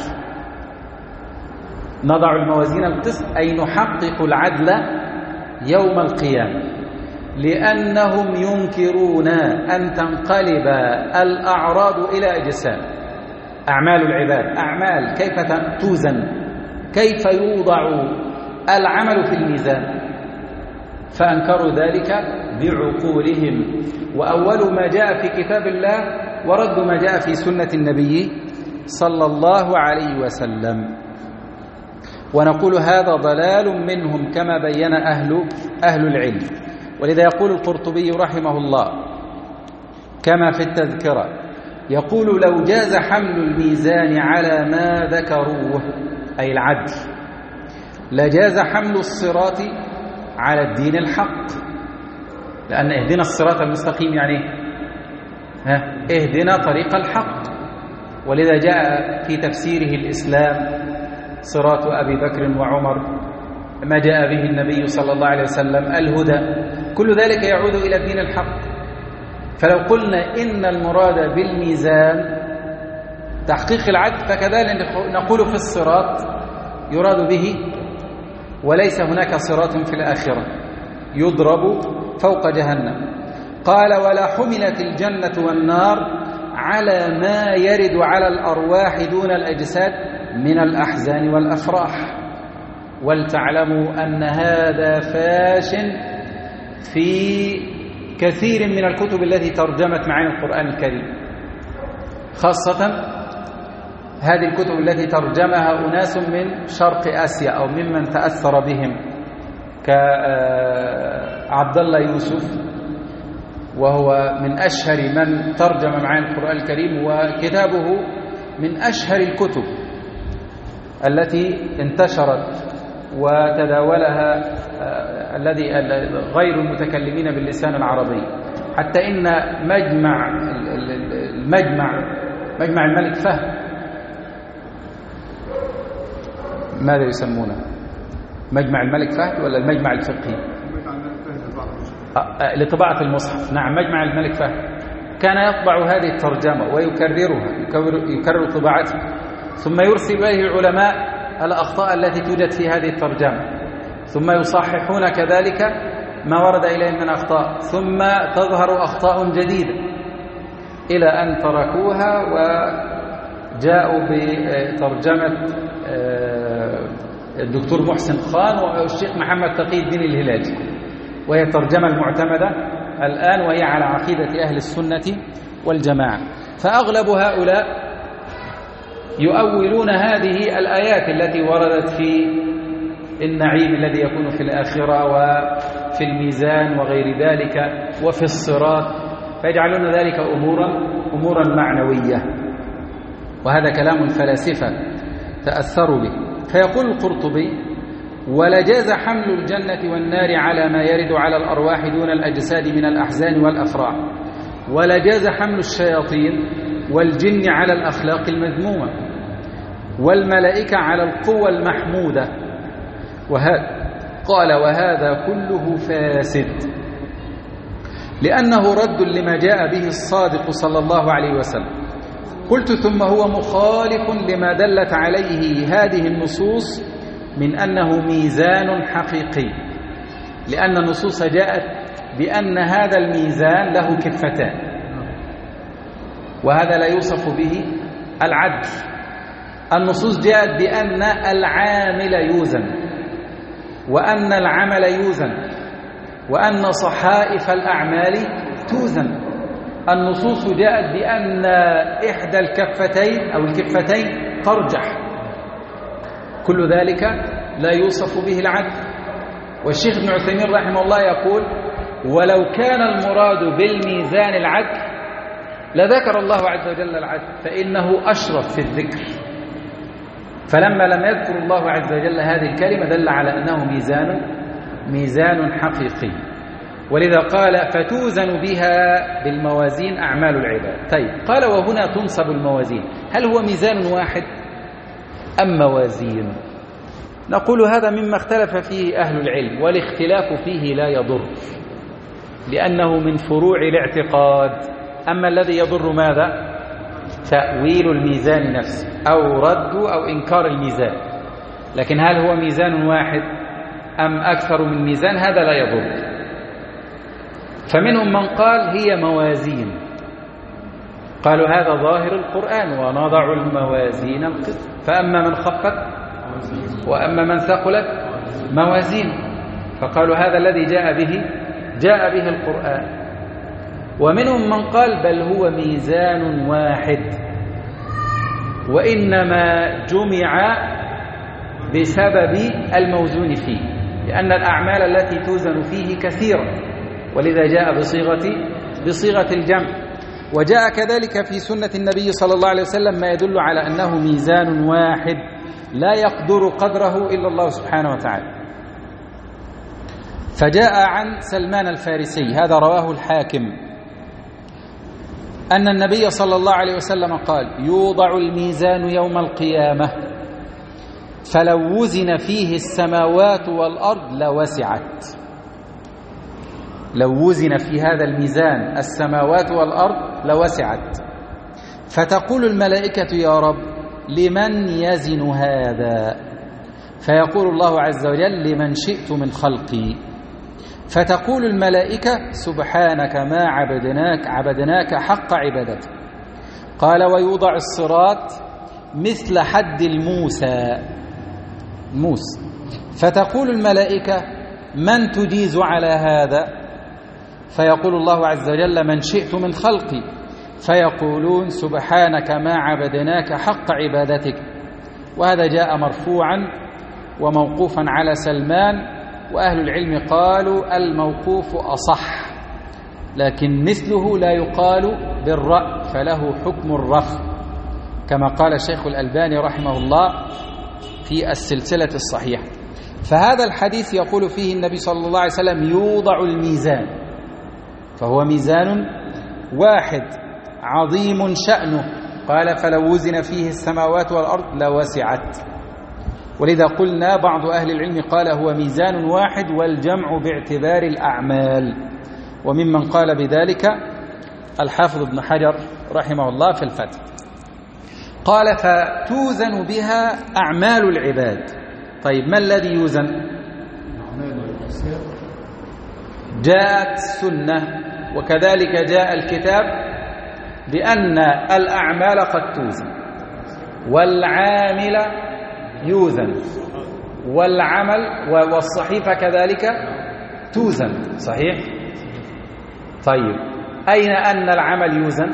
نضع الموازين القسط أي نحقق العدل يوم القيامة، لأنهم ينكرون أن تنقلب الأعراض إلى أجسام. أعمال العباد أعمال كيف توزن، كيف يوضع العمل في الميزان، فأنكروا ذلك بعقولهم، وأول ما جاء في كتاب الله ورد ما جاء في سنة النبي صلى الله عليه وسلم. ونقول هذا ضلال منهم كما بين أهل العلم. ولذا يقول القرطبي رحمه الله كما في التذكرة، يقول لو جاز حمل الميزان على ما ذكروه أي العدل لجاز حمل الصراط على الدين الحق، لأن اهدنا الصراط المستقيم يعني اهدنا طريق الحق. ولذا جاء في تفسيره الإسلام صراط أبي بكر وعمر، ما جاء به النبي صلى الله عليه وسلم الهدى، كل ذلك يعود إلى الدين الحق. فلو قلنا إن المراد بالميزان تحقيق العدل فكذلك نقول في الصراط يراد به، وليس هناك صراط في الآخرة يضرب فوق جهنم. قال ولا حملت الجنة والنار على ما يرد على الأرواح دون الأجساد من الأحزان والأفراح. ولتعلموا أن هذا فاش في كثير من الكتب التي ترجمت معاني القرآن الكريم، خاصة هذه الكتب التي ترجمها أناس من شرق آسيا أو ممن تأثر بهم كعبد الله يوسف، وهو من أشهر من ترجم معاني القرآن الكريم، وكتابه من أشهر الكتب التي انتشرت وتداولها غير المتكلمين باللسان العربي. حتى إن مجمع الملك فهد، ماذا يسمونه؟ مجمع الملك فهد ولا المجمع الفقهي؟ لطباعة المصحف. نعم، مجمع الملك فهد كان يطبع هذه الترجمة ويكررها، يكرر طباعتها، ثم يرسل إليه العلماء الأخطاء التي توجد في هذه الترجمة، ثم يصححون كذلك ما ورد إليهم من أخطاء، ثم تظهر أخطاء جديدة إلى أن تركوها وجاءوا بترجمة الدكتور محسن خان والشيخ محمد تقي الدين الهلالي، وهي الترجمة المعتمدة الآن، وهي على عقيدة أهل السنة والجماعة. فأغلب هؤلاء يؤولون هذه الآيات التي وردت في النعيم الذي يكون في الآخرة وفي الميزان وغير ذلك وفي الصراط، فيجعلون ذلك أمورا معنوية، وهذا كلام الفلاسفة تأثروا به. فيقول القرطبي: ولجاز حمل الجنة والنار على ما يرد على الأرواح دون الأجساد من الأحزان والأفراح، ولجاز حمل الشياطين والجن على الأخلاق المذمومة، والملائكة على القوى المحمودة. قال: وهذا كله فاسد، لأنه رد لما جاء به الصادق صلى الله عليه وسلم. قلت: ثم هو مخالف لما دلت عليه هذه النصوص من أنه ميزان حقيقي، لأن النصوص جاءت بأن هذا الميزان له كفتان، وهذا لا يوصف به العدل. النصوص جاءت بأن العامل يوزن، وأن العمل يوزن، وأن صحائف الأعمال توزن. النصوص جاءت بأن إحدى الكفتين أو الكفتين ترجح. كل ذلك لا يوصف به العدل. والشيخ ابن عثيمين رحمه الله يقول: ولو كان المراد بالميزان العدل لذكر الله عز وجل العدل، فإنه أشرف في الذكر. فلما لم يذكر الله عز وجل هذه الكلمة دل على أنه ميزان حقيقي، ولذا قال: فتوزن بها بالموازين أعمال العباد. طيب، قال: وهنا تنصب الموازين، هل هو ميزان واحد أم موازين؟ نقول: هذا مما اختلف فيه أهل العلم، والاختلاف فيه لا يضر، لأنه من فروع الاعتقاد. أما الذي يضر ماذا؟ تأويل الميزان نفسه، أو رد أو إنكار الميزان. لكن هل هو ميزان واحد أم أكثر من ميزان؟ هذا لا يضر. فمنهم من قال هي موازين، قالوا هذا ظاهر القرآن: ونضع الموازين القسط، فأما من خفت وأما من ثقلت موازين، فقالوا هذا الذي جاء به القرآن. ومنهم من قال بل هو ميزان واحد، وإنما جمع بسبب الموزون فيه، لأن الأعمال التي توزن فيه كثيرة، ولذا جاء بصيغة الجمع. وجاء كذلك في سنة النبي صلى الله عليه وسلم ما يدل على أنه ميزان واحد لا يقدر قدره إلا الله سبحانه وتعالى. فجاء عن سلمان الفارسي، هذا رواه الحاكم، أن النبي صلى الله عليه وسلم قال: يوضع الميزان يوم القيامة فلو وزن فيه السماوات والأرض لوسعت. لو وزن في هذا الميزان السماوات والأرض لوسعت. فتقول الملائكة: يا رب لمن يزن هذا؟ فيقول الله عز وجل: لمن شئت من خلقي. فتقول الملائكة: سبحانك ما عبدناك حق عبادتك. قال: ويوضع الصراط مثل حد الموس. فتقول الملائكة: من تجيز على هذا؟ فيقول الله عز وجل: من شئت من خلقي. فيقولون: سبحانك ما عبدناك حق عبادتك. وهذا جاء مرفوعا وموقوفا على سلمان، وأهل العلم قالوا الموقوف أصح، لكن مثله لا يقال بالرأي، فله حكم الرفع، كما قال الشيخ الألباني رحمه الله في السلسلة الصحيحة. فهذا الحديث يقول فيه النبي صلى الله عليه وسلم: يوضع الميزان، فهو ميزان واحد عظيم شأنه. قال: فلو وزن فيه السماوات والأرض لوسعت. ولذا قلنا بعض أهل العلم قال هو ميزان واحد، والجمع باعتبار الأعمال. وممن قال بذلك الحافظ ابن حجر رحمه الله في الفتح. قال فتوزن بها أعمال العباد. طيب ما الذي يوزن؟ جاءت السنة وكذلك جاء الكتاب بأن الأعمال قد توزن، والعامل يوزن، والعمل والصحيفة كذلك توزن. صحيح؟ طيب أين أن العمل يوزن؟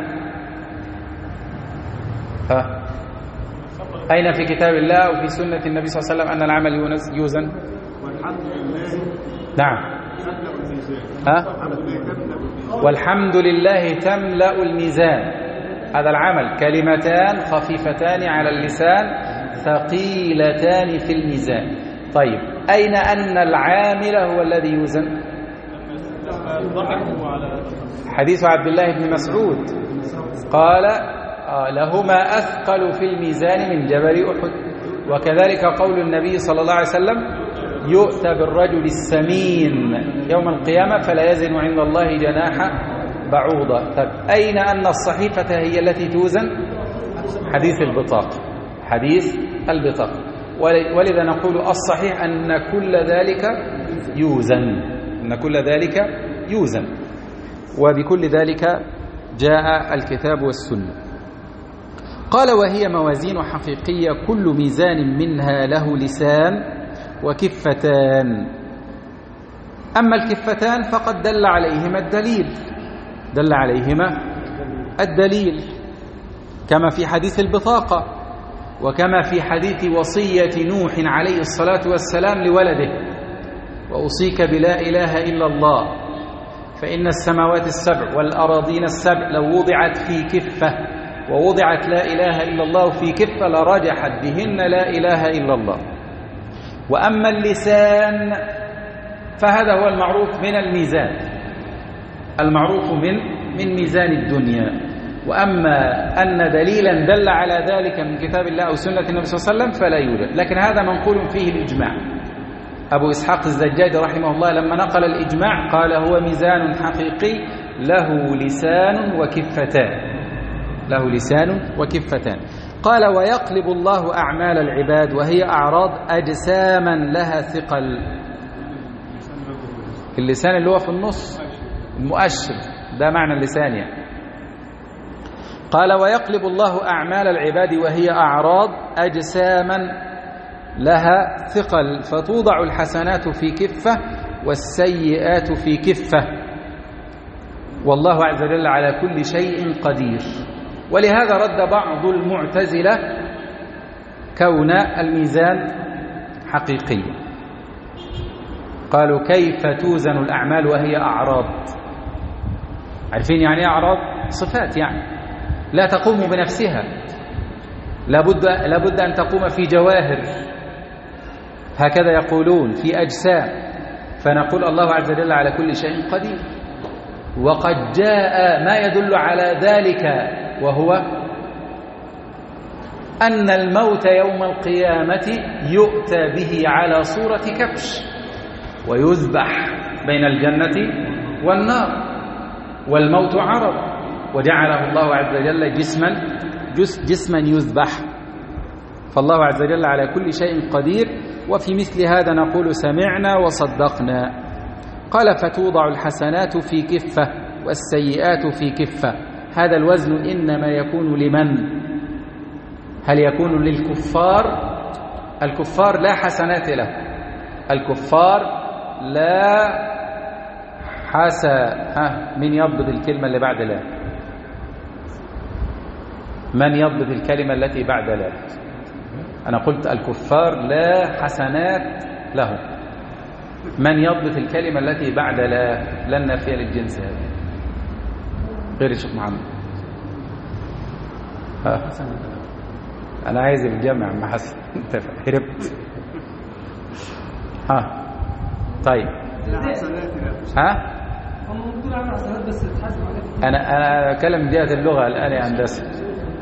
أين في كتاب الله وفي سنة النبي صلى الله عليه وسلم أن العمل يوزن؟ والحمد لله. نعم. والحمد لله تملأ الميزان. هذا العمل كلمتان خفيفتان على اللسان ثقيلتان في الميزان. طيب أين أن العامل هو الذي يوزن؟ حديث عبد الله بن مسعود قال لهما أثقل في الميزان من جبل أحد. وكذلك قول النبي صلى الله عليه وسلم يؤتى بالرجل السمين يوم القيامة فلا يزن عند الله جناح بعوضة. طيب أين أن الصحيفة هي التي توزن؟ حديث البطاقة. حديث البطاقة. ولذا نقول الصحيح أن كل ذلك يوزن، أن كل ذلك يوزن، وبكل ذلك جاء الكتاب والسنة. قال وهي موازين حقيقية كل ميزان منها له لسان وكفتان. أما الكفتان فقد دل عليهما الدليل كما في حديث البطاقة، وكما في حديث وصية نوح عليه الصلاة والسلام لولده: وأوصيك بلا إله إلا الله فإن السماوات السبع والأراضين السبع لو وضعت في كفة ووضعت لا إله إلا الله في كفة لرجحت بهن لا إله إلا الله. وأما اللسان فهذا هو المعروف من الميزان، المعروف من ميزان الدنيا. وأما أن دليلا دل على ذلك من كتاب الله أو سنة النبي صلى الله عليه وسلم فلا يوجد، لكن هذا منقول فيه الإجماع. أبو إسحاق الزجاج رحمه الله لما نقل الإجماع قال هو ميزان حقيقي له لسان وكفتان. قال ويقلب الله أعمال العباد وهي أعراض أجساما لها ثقل. اللسان اللي هو في النص المؤشر، ده معنى اللسان يعني. قال ويقلب الله أعمال العباد وهي أعراض أجساما لها ثقل، فتوضع الحسنات في كفة والسيئات في كفة، والله عز وجل على كل شيء قدير. ولهذا رد بعض المعتزلة كون الميزان حقيقي، قالوا كيف توزن الأعمال وهي أعراض؟ عارفين يعني أعراض؟ صفات يعني لا تقوم بنفسها، لابد أن تقوم في جواهر، هكذا يقولون في أجسام. فنقول الله عز وجل على كل شيء قدير. وقد جاء ما يدل على ذلك، وهو أن الموت يوم القيامة يؤتى به على صورة كبش ويذبح بين الجنة والنار، والموت عرض وجعله الله عز وجل جسما يذبح. فالله عز وجل على كل شيء قدير. وفي مثل هذا نقول سمعنا وصدقنا. قال فتوضع الحسنات في كفة والسيئات في كفة. هذا الوزن إنما يكون لمن؟ هل يكون للكفار؟ الكفار لا حسنات له، الكفار لا من يضبط الكلمة اللي بعد لا؟ من يضبط الكلمة التي بعد لا؟ أنا قلت الكفار لا حسنات لهم. من يضبط الكلمة التي بعد لا؟ لن نافية للجنس هذا غير الشيخ محمد. أنا عايز الجمع مع حسن. أنت هربت. طيب هم بيقولوا عن حسنات بس تتحاسب عليها. أنا أتكلم من جهة اللغة الآن يا هندسة.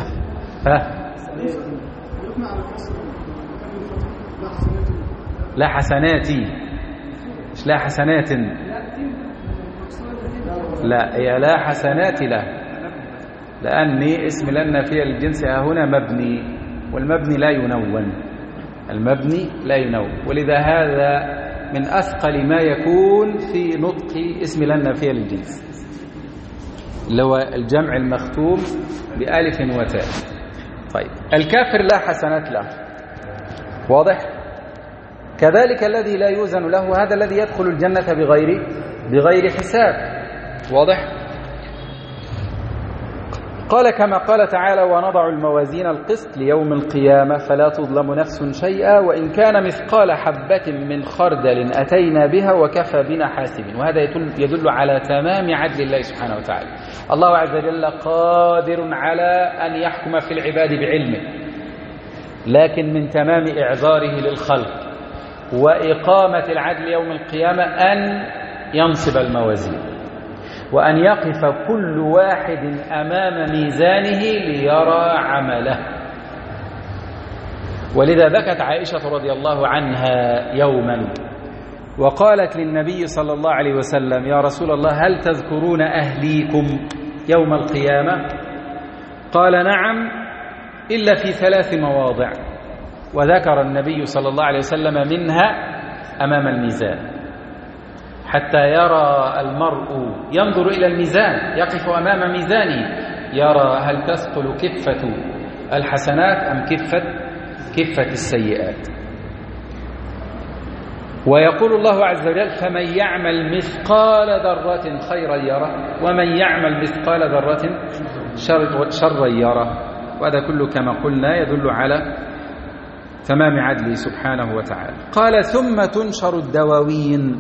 لا حسناتي، مش لا حسنات. لا هي لا حسنات له، لأن اسم لا النافية للجنس هنا مبني، والمبني لا ينون، المبني لا ينون، ولذا هذا من أثقل ما يكون في نطق اسم لا النافية للجنس، اللي هو الجمع المختوم بألف وتاء. طيب الكافر لا حسنات له، واضح؟ كذلك الذي لا يوزن له هذا الذي يدخل الجنة بغير حساب، واضح؟ قال كما قال تعالى: ونضع الموازين القسط ليوم القيامة فلا تظلم نفس شيئا وإن كان مثقال حبة من خردل أتينا بها وكفى بنا حاسبين. وهذا يدل على تمام عدل الله سبحانه وتعالى. الله عز وجل قادر على أن يحكم في العباد بعلمه، لكن من تمام إعذاره للخلق وإقامة العدل يوم القيامة أن ينصب الموازين، وأن يقف كل واحد أمام ميزانه ليرى عمله. ولذا بكت عائشة رضي الله عنها يوما وقالت للنبي صلى الله عليه وسلم: يا رسول الله، هل تذكرون أهليكم يوم القيامة؟ قال: نعم، إلا في 3 مواضع. وذكر النبي صلى الله عليه وسلم منها أمام الميزان، حتى يرى المرء ينظر إلى الميزان، يقف أمام ميزانه يرى هل تثقل كفة الحسنات أم كفة السيئات. ويقول الله عز وجل: فمن يعمل مثقال ذرة خيرا يره ومن يعمل مثقال ذرة شرا يره. وهذا كله كما قلنا يدل على تمام عدله سبحانه وتعالى. قال: ثم تنشر الدواوين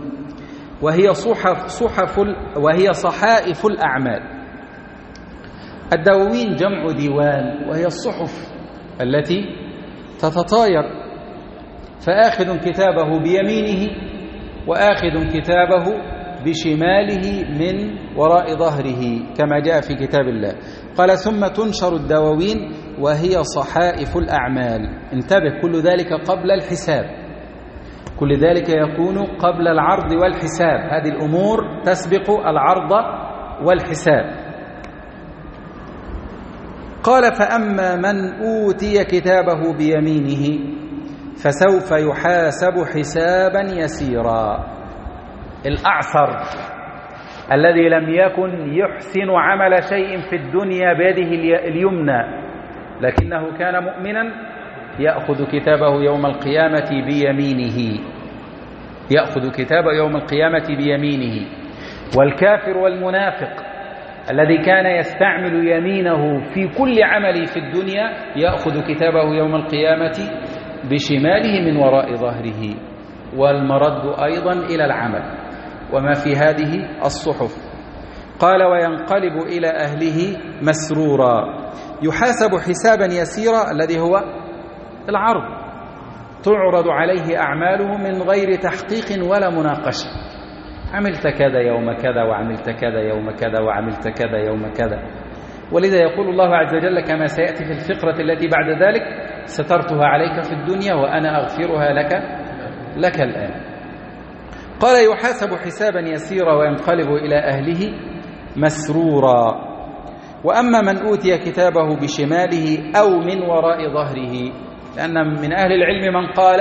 وهي صحائف الأعمال. الدواوين جمع ديوان، وهي الصحف التي تتطاير، فآخذ كتابه بيمينه وآخذ كتابه بشماله من وراء ظهره كما جاء في كتاب الله. قال: ثم تنشر الدواوين وهي صحائف الأعمال. انتبه، كل ذلك قبل الحساب، كل ذلك يكون قبل العرض والحساب، هذه الأمور تسبق العرض والحساب. قال: فأما من أوتي كتابه بيمينه فسوف يحاسب حسابا يسيرا. الأعثر الذي لم يكن يحسن عمل شيء في الدنيا بيده اليمنى لكنه كان مؤمنا يأخذ كتابه يوم القيامة بيمينه، يأخذ كتابه يوم القيامة بيمينه. والكافر والمنافق الذي كان يستعمل يمينه في كل عمل في الدنيا يأخذ كتابه يوم القيامة بشماله من وراء ظهره. والمرد أيضا إلى العمل وما في هذه الصحف. قال: وينقلب إلى أهله مسرورا. يحاسب حسابا يسيرا الذي هو العرض، تعرض عليه أعماله من غير تحقيق ولا مناقشة. عملت كذا يوم كذا، وعملت كذا يوم كذا، وعملت كذا يوم كذا. ولذا يقول الله عز وجل كما سيأتي في الفقرة التي بعد ذلك: سترتها عليك في الدنيا وأنا أغفرها لك الآن. قال: يحاسب حسابا يسيرا وينقلب إلى أهله مسرورا. وأما من أوتي كتابه بشماله أو من وراء ظهره، لأن من أهل العلم من قال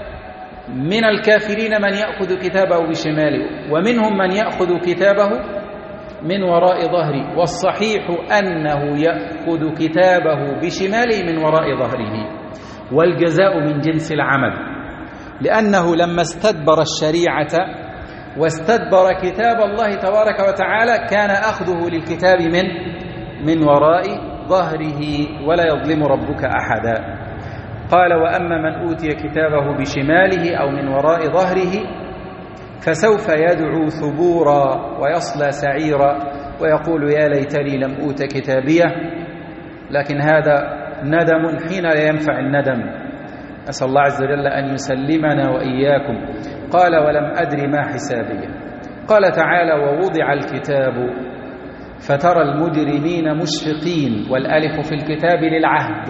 من الكافرين من يأخذ كتابه بشماله ومنهم من يأخذ كتابه من وراء ظهره، والصحيح أنه يأخذ كتابه بشماله من وراء ظهره، والجزاء من جنس العمل، لأنه لما استدبر الشريعة واستدبر كتاب الله تبارك وتعالى كان أخذه للكتاب من وراء ظهره، ولا يظلم ربك أحدا. قال: وأما من أوتي كتابه بشماله أو من وراء ظهره فسوف يدعو ثبورا ويصلى سعيرا ويقول: يا ليتني لم أوت كتابيه. لكن هذا ندم حين لا ينفع الندم، أسأل الله عز وجل أن يسلمنا وإياكم. قال: ولم أدر ما حسابيه. قال تعالى: ووضع الكتاب فترى المجرمين مشفقين، والألف في الكتاب للعهد،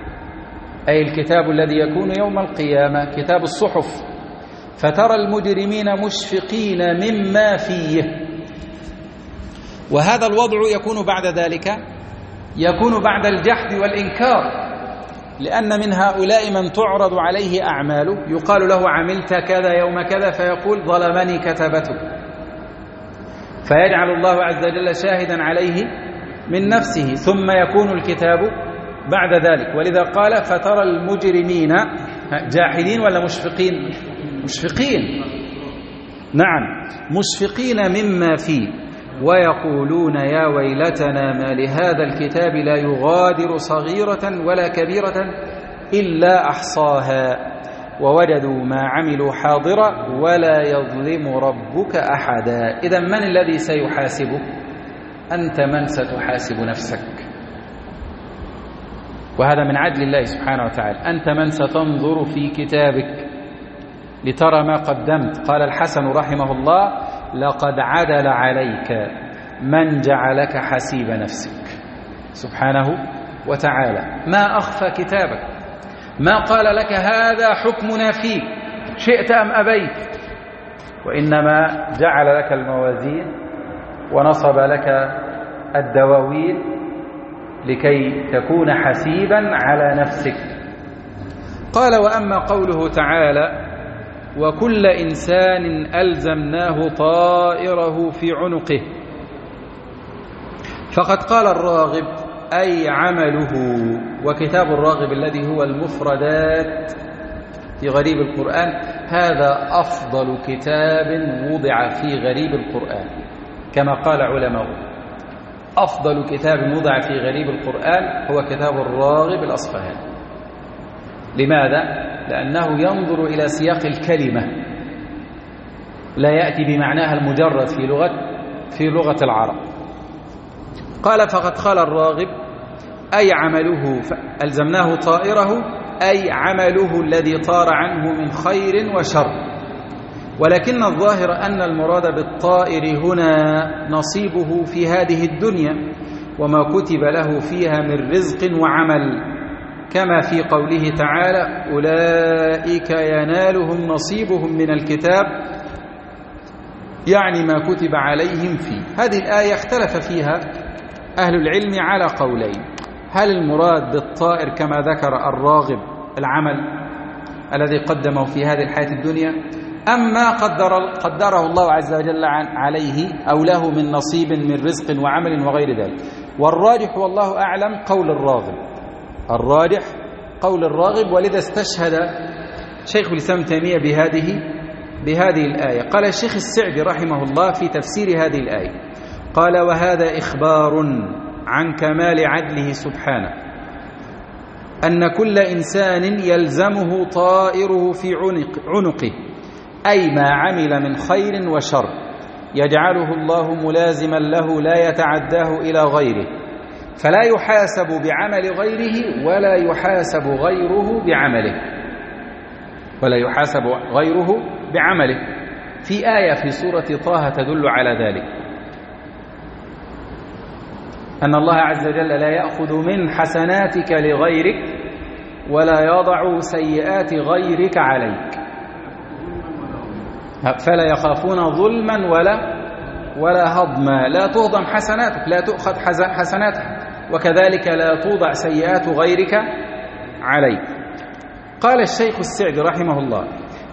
أي الكتاب الذي يكون يوم القيامة كتاب الصحف. فترى المجرمين مشفقين مما فيه. وهذا الوضع يكون بعد ذلك يكون بعد الجحد والإنكار، لأن من هؤلاء من تعرض عليه أعماله يقال له عملت كذا يوم كذا فيقول ظلمني كتبته، فيجعل الله عز وجل شاهدا عليه من نفسه، ثم يكون الكتاب بعد ذلك. ولذا قال فترى المجرمين جاحدين ولا مشفقين؟ مشفقين، نعم، مشفقين مما فيه ويقولون يا ويلتنا ما لهذا الكتاب لا يغادر صغيرة ولا كبيرة إلا أحصاها ووجدوا ما عملوا حاضرا ولا يظلم ربك أحدا. إذا من الذي سيحاسبه؟ أنت من ستحاسب نفسك، وهذا من عدل الله سبحانه وتعالى. أنت من ستنظر في كتابك لترى ما قدمت. قال الحسن رحمه الله لقد عدل عليك من جعلك حسيب نفسك سبحانه وتعالى. ما أخفى كتابك، ما قال لك هذا حكمنا فيك شئت أم أبيت، وإنما جعل لك الموازين ونصب لك الدواوين لكي تكون حسيبا على نفسك. قال وأما قوله تعالى وكل إنسان ألزمناه طائره في عنقه، فقد قال الراغب أي عمله. وكتاب الراغب الذي هو المفردات في غريب القرآن هذا أفضل كتاب وضع في غريب القرآن، كما قال علماء أفضل كتاب وضع في غريب القرآن هو كتاب الراغب الأصفهاني. لماذا؟ لأنه ينظر إلى سياق الكلمة، لا يأتي بمعناها المجرد في لغة العرب. قال فقد قال الراغب أي عمله ألزمناه طائره، أي عمله الذي طار عنه من خير وشر. ولكن الظاهر أن المراد بالطائر هنا نصيبه في هذه الدنيا وما كتب له فيها من رزق وعمل، كما في قوله تعالى أولئك ينالهم نصيبهم من الكتاب، يعني ما كتب عليهم فيه. هذه الآية اختلف فيها أهل العلم على قولين: هل المراد بالطائر كما ذكر الراغب العمل الذي قدمه في هذه الحياة الدنيا، أم ما قدره الله عز وجل عليه أو له من نصيب من رزق وعمل وغير ذلك؟ والراجح والله أعلم قول الراغب، الراجح قول الراغب. ولذا استشهد شيخ الإسلام تيمية بهذه الآية. قال الشيخ السعدي رحمه الله في تفسير هذه الآية قال وهذا إخبار عن كمال عدله سبحانه أن كل إنسان يلزمه طائره في عنقه، أي ما عمل من خير وشر يجعله الله ملازما له لا يتعداه إلى غيره، فلا يحاسب بعمل غيره ولا يحاسب غيره بعمله في آية في سورة طه تدل على ذلك، أن الله عز وجل لا يأخذ من حسناتك لغيرك ولا يضع سيئات غيرك عليك، فلا يخافون ظلما ولا هضما. لا تهضم حسناتك، لا تؤخذ حسناتك، وكذلك لا توضع سيئات غيرك عليك. قال الشيخ السعدي رحمه الله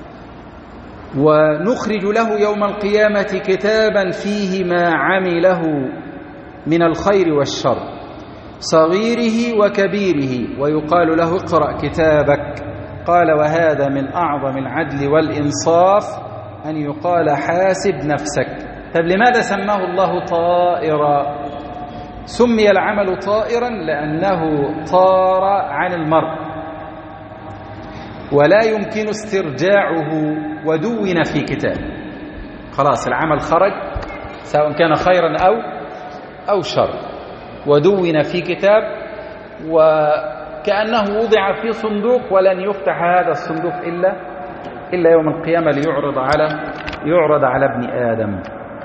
ونخرج له يوم القيامة كتابا فيه ما عمله من الخير والشر صغيره وكبيره ويقال له اقرأ كتابك. قال وهذا من أعظم العدل والإنصاف أن يقال حاسب نفسك. طب لماذا سماه الله طائرا؟ سمي العمل طائرا لأنه طار عن المرء ولا يمكن استرجاعه ودون في كتاب. خلاص العمل خرج سواء كان خيرا أو شر، ودون في كتاب وكأنه وضع في صندوق ولن يفتح هذا الصندوق إلا يوم القيامة ليعرض على ابن آدم.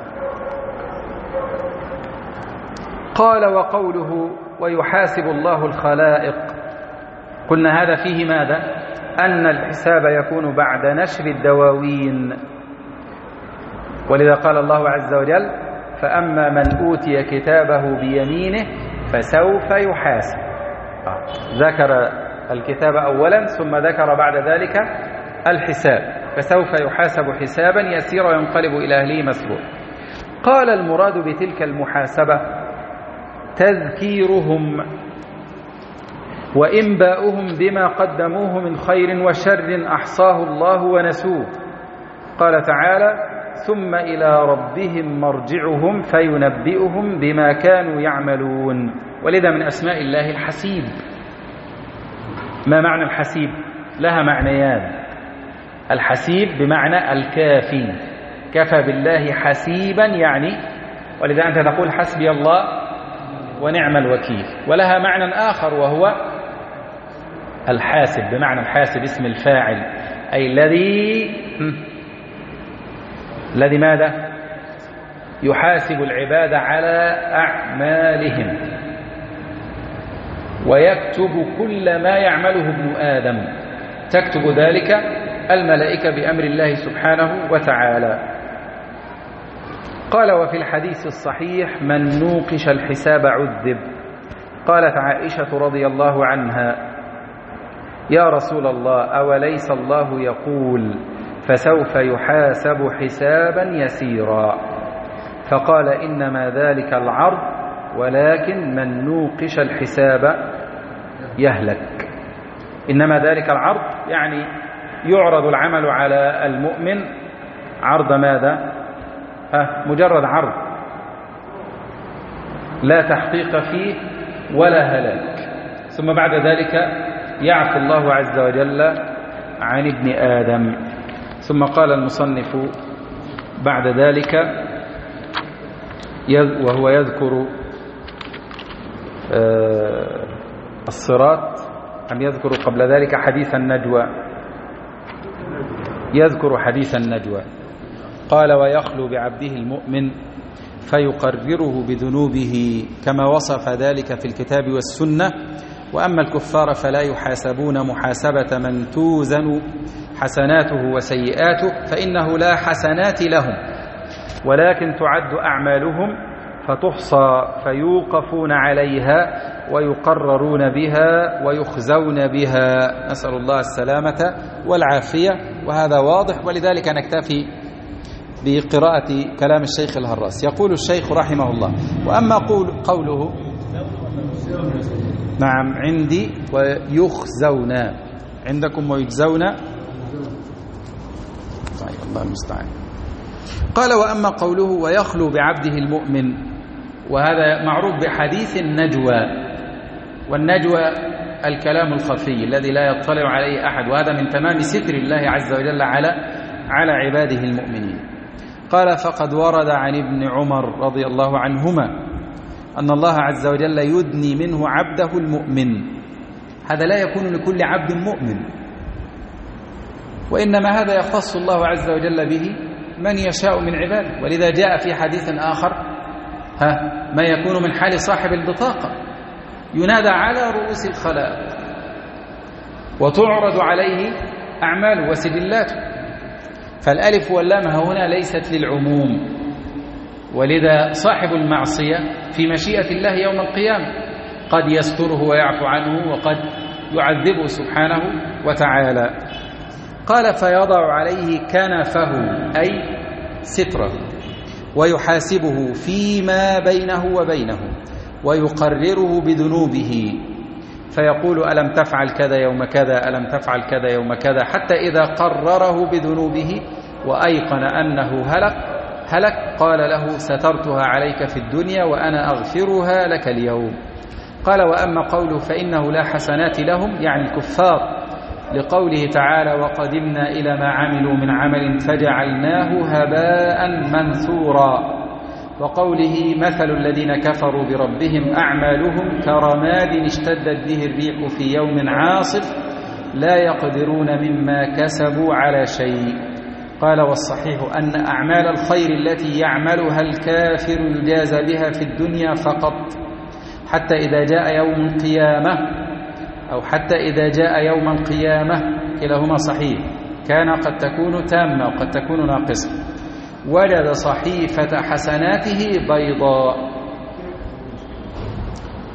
قال وقوله ويحاسب الله الخلائق، قلنا هذا فيه ماذا؟ أن الحساب يكون بعد نشر الدواوين، ولذا قال الله عز وجل فأما من أوتي كتابه بيمينه فسوف يحاسب. ذكر الكتاب أولا ثم ذكر بعد ذلك الحساب، فسوف يحاسب حسابا يسيرا وينقلب إلى أهله مسرور. قال المراد بتلك المحاسبة تذكيرهم وإنباؤهم بما قدموه من خير وشر أحصاه الله ونسوه. قال تعالى: ثم إلى ربهم مرجعهم فينبئهم بما كانوا يعملون. ولذا من أسماء الله الحسيب. ما معنى الحسيب؟ لها معنيان. الحسيب بمعنى الكافي، كفى بالله حسيبا يعني، ولذا أنت تقول حسبي الله ونعم الوكيل. ولها معنى آخر وهو الحاسب بمعنى الحاسب اسم الفاعل، أي الذي ماذا؟ يحاسب العباد على أعمالهم ويكتب كل ما يعمله ابن آدم، تكتب ذلك الملائكة بأمر الله سبحانه وتعالى. قال: وفي الحديث الصحيح: من نوقش الحساب عذب. قالت عائشة رضي الله عنها: يا رسول الله، أوليس الله يقول فسوف يحاسب حسابا يسيرا؟ فقال: إنما ذلك العرض، ولكن من نوقش الحساب يهلك. إنما ذلك العرض يعني يعرض العمل على المؤمن عرض ماذا؟ مجرد عرض، لا تحقيق فيه ولا هلاك. ثم بعد ذلك يعفو الله عز وجل عن ابن آدم. ثم قال المصنف بعد ذلك وهو يذكر الصراط، أم يذكر قبل ذلك حديث النجوى؟ يذكر حديث النجوى. قال: ويخلو بعبده المؤمن فيقرره بذنوبه كما وصف ذلك في الكتاب والسنة. وأما الكفار فلا يحاسبون محاسبة من توزن حسناته وسيئاته، فإنه لا حسنات لهم، ولكن تعد أعمالهم فتحصى فيوقفون عليها ويقررون بها ويخزون بها، نسأل الله السلامة والعافية. وهذا واضح، ولذلك نكتفي بقراءة كلام الشيخ الهراس. يقول الشيخ رحمه الله: وأما قوله نعم عندي ويخزون، عندكم ويجزون، طيب الله المستعان. قال: وأما قوله ويخلو بعبده المؤمن، وهذا معروف بحديث النجوى. والنجوى الكلام الخفي الذي لا يطلع عليه أحد، وهذا من تمام ستر الله عز وجل على عباده المؤمنين. قال: فقد ورد عن ابن عمر رضي الله عنهما أن الله عز وجل يدني منه عبده المؤمن. هذا لا يكون لكل عبد مؤمن، وإنما هذا يختص الله عز وجل به من يشاء من عباده. ولذا جاء في حديث آخر ما يكون من حال صاحب البطاقة، ينادى على رؤوس الخلائق وتعرض عليه أعماله وسجلاته. فالألف واللام هنا ليست للعموم، ولذا صاحب المعصية في مشيئة الله يوم القيامة قد يستره ويعفو عنه وقد يعذبه سبحانه وتعالى. قال: فيضع عليه كنفه أي ستره، ويحاسبه فيما بينه وبينه، ويقرره بذنوبه، فيقول: ألم تفعل كذا يوم كذا، ألم تفعل كذا يوم كذا، حتى إذا قرره بذنوبه وأيقن أنه هلك قال له: سترتها عليك في الدنيا وأنا أغفرها لك اليوم. قال: وأما قوله فإنه لا حسنات لهم، يعني الكفار، لقوله تعالى: وقدمنا إلى ما عملوا من عمل فجعلناه هباء منثورا. وقوله: مثل الذين كفروا بربهم أعمالهم كرماد اشتدت به الريح في يوم عاصف لا يقدرون مما كسبوا على شيء. قال: والصحيح أن أعمال الخير التي يعملها الكافر يجازى بها في الدنيا فقط، حتى إذا جاء يوم القيامة، أو حتى إذا جاء يوم القيامة، كلاهما صحيح، كان قد تكون تامة وقد تكون ناقصة، وجد صحيفة حسناته بيضاء.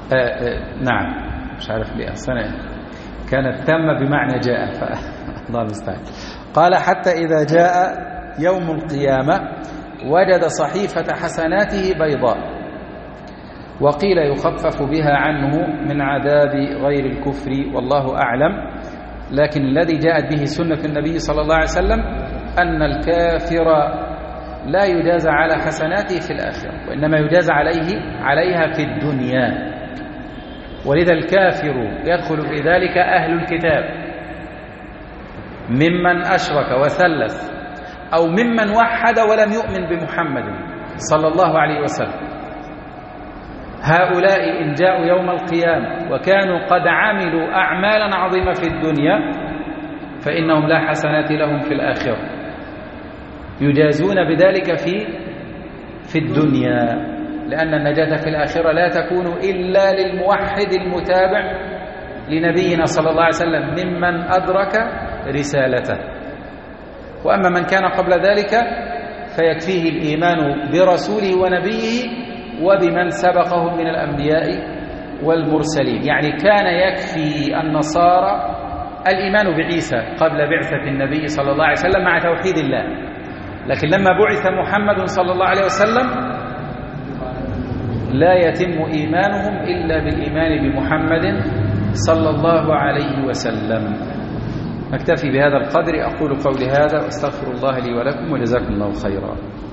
نعم، مش عارف ليه أصلا كانت تامة بمعنى جاء، فالله المستعان. قال حتى إذا جاء يوم القيامة وجد صحيفة حسناته بيضاء، وقيل يخفف بها عنه من عذاب غير الكفر، والله أعلم. لكن الذي جاءت به سنة النبي صلى الله عليه وسلم أن الكافر لا يجازى على حسناته في الآخرة، وإنما يجازى عليها في الدنيا. ولذا الكافر يدخل في ذلك أهل الكتاب ممن أشرك وثلث، أو ممن وحد ولم يؤمن بمحمد صلى الله عليه وسلم. هؤلاء إن جاءوا يوم القيامة وكانوا قد عملوا أعمالا عظيمة في الدنيا فإنهم لا حسنات لهم في الآخرة، يجازون بذلك في الدنيا، لأن النجاة في الآخرة لا تكون إلا للموحد المتابع لنبينا صلى الله عليه وسلم ممن أدرك رسالته. وأما من كان قبل ذلك فيكفيه الإيمان برسوله ونبيه وبمن سبقهم من الأنبياء والمرسلين. يعني كان يكفي النصارى الإيمان بعيسى قبل بعثة النبي صلى الله عليه وسلم مع توحيد الله، لكن لما بعث محمد صلى الله عليه وسلم لا يتم إيمانهم إلا بالإيمان بمحمد صلى الله عليه وسلم. نكتفي بهذا القدر. أقول قولي هذا وأستغفر الله لي ولكم، وجزاكم الله خيرا.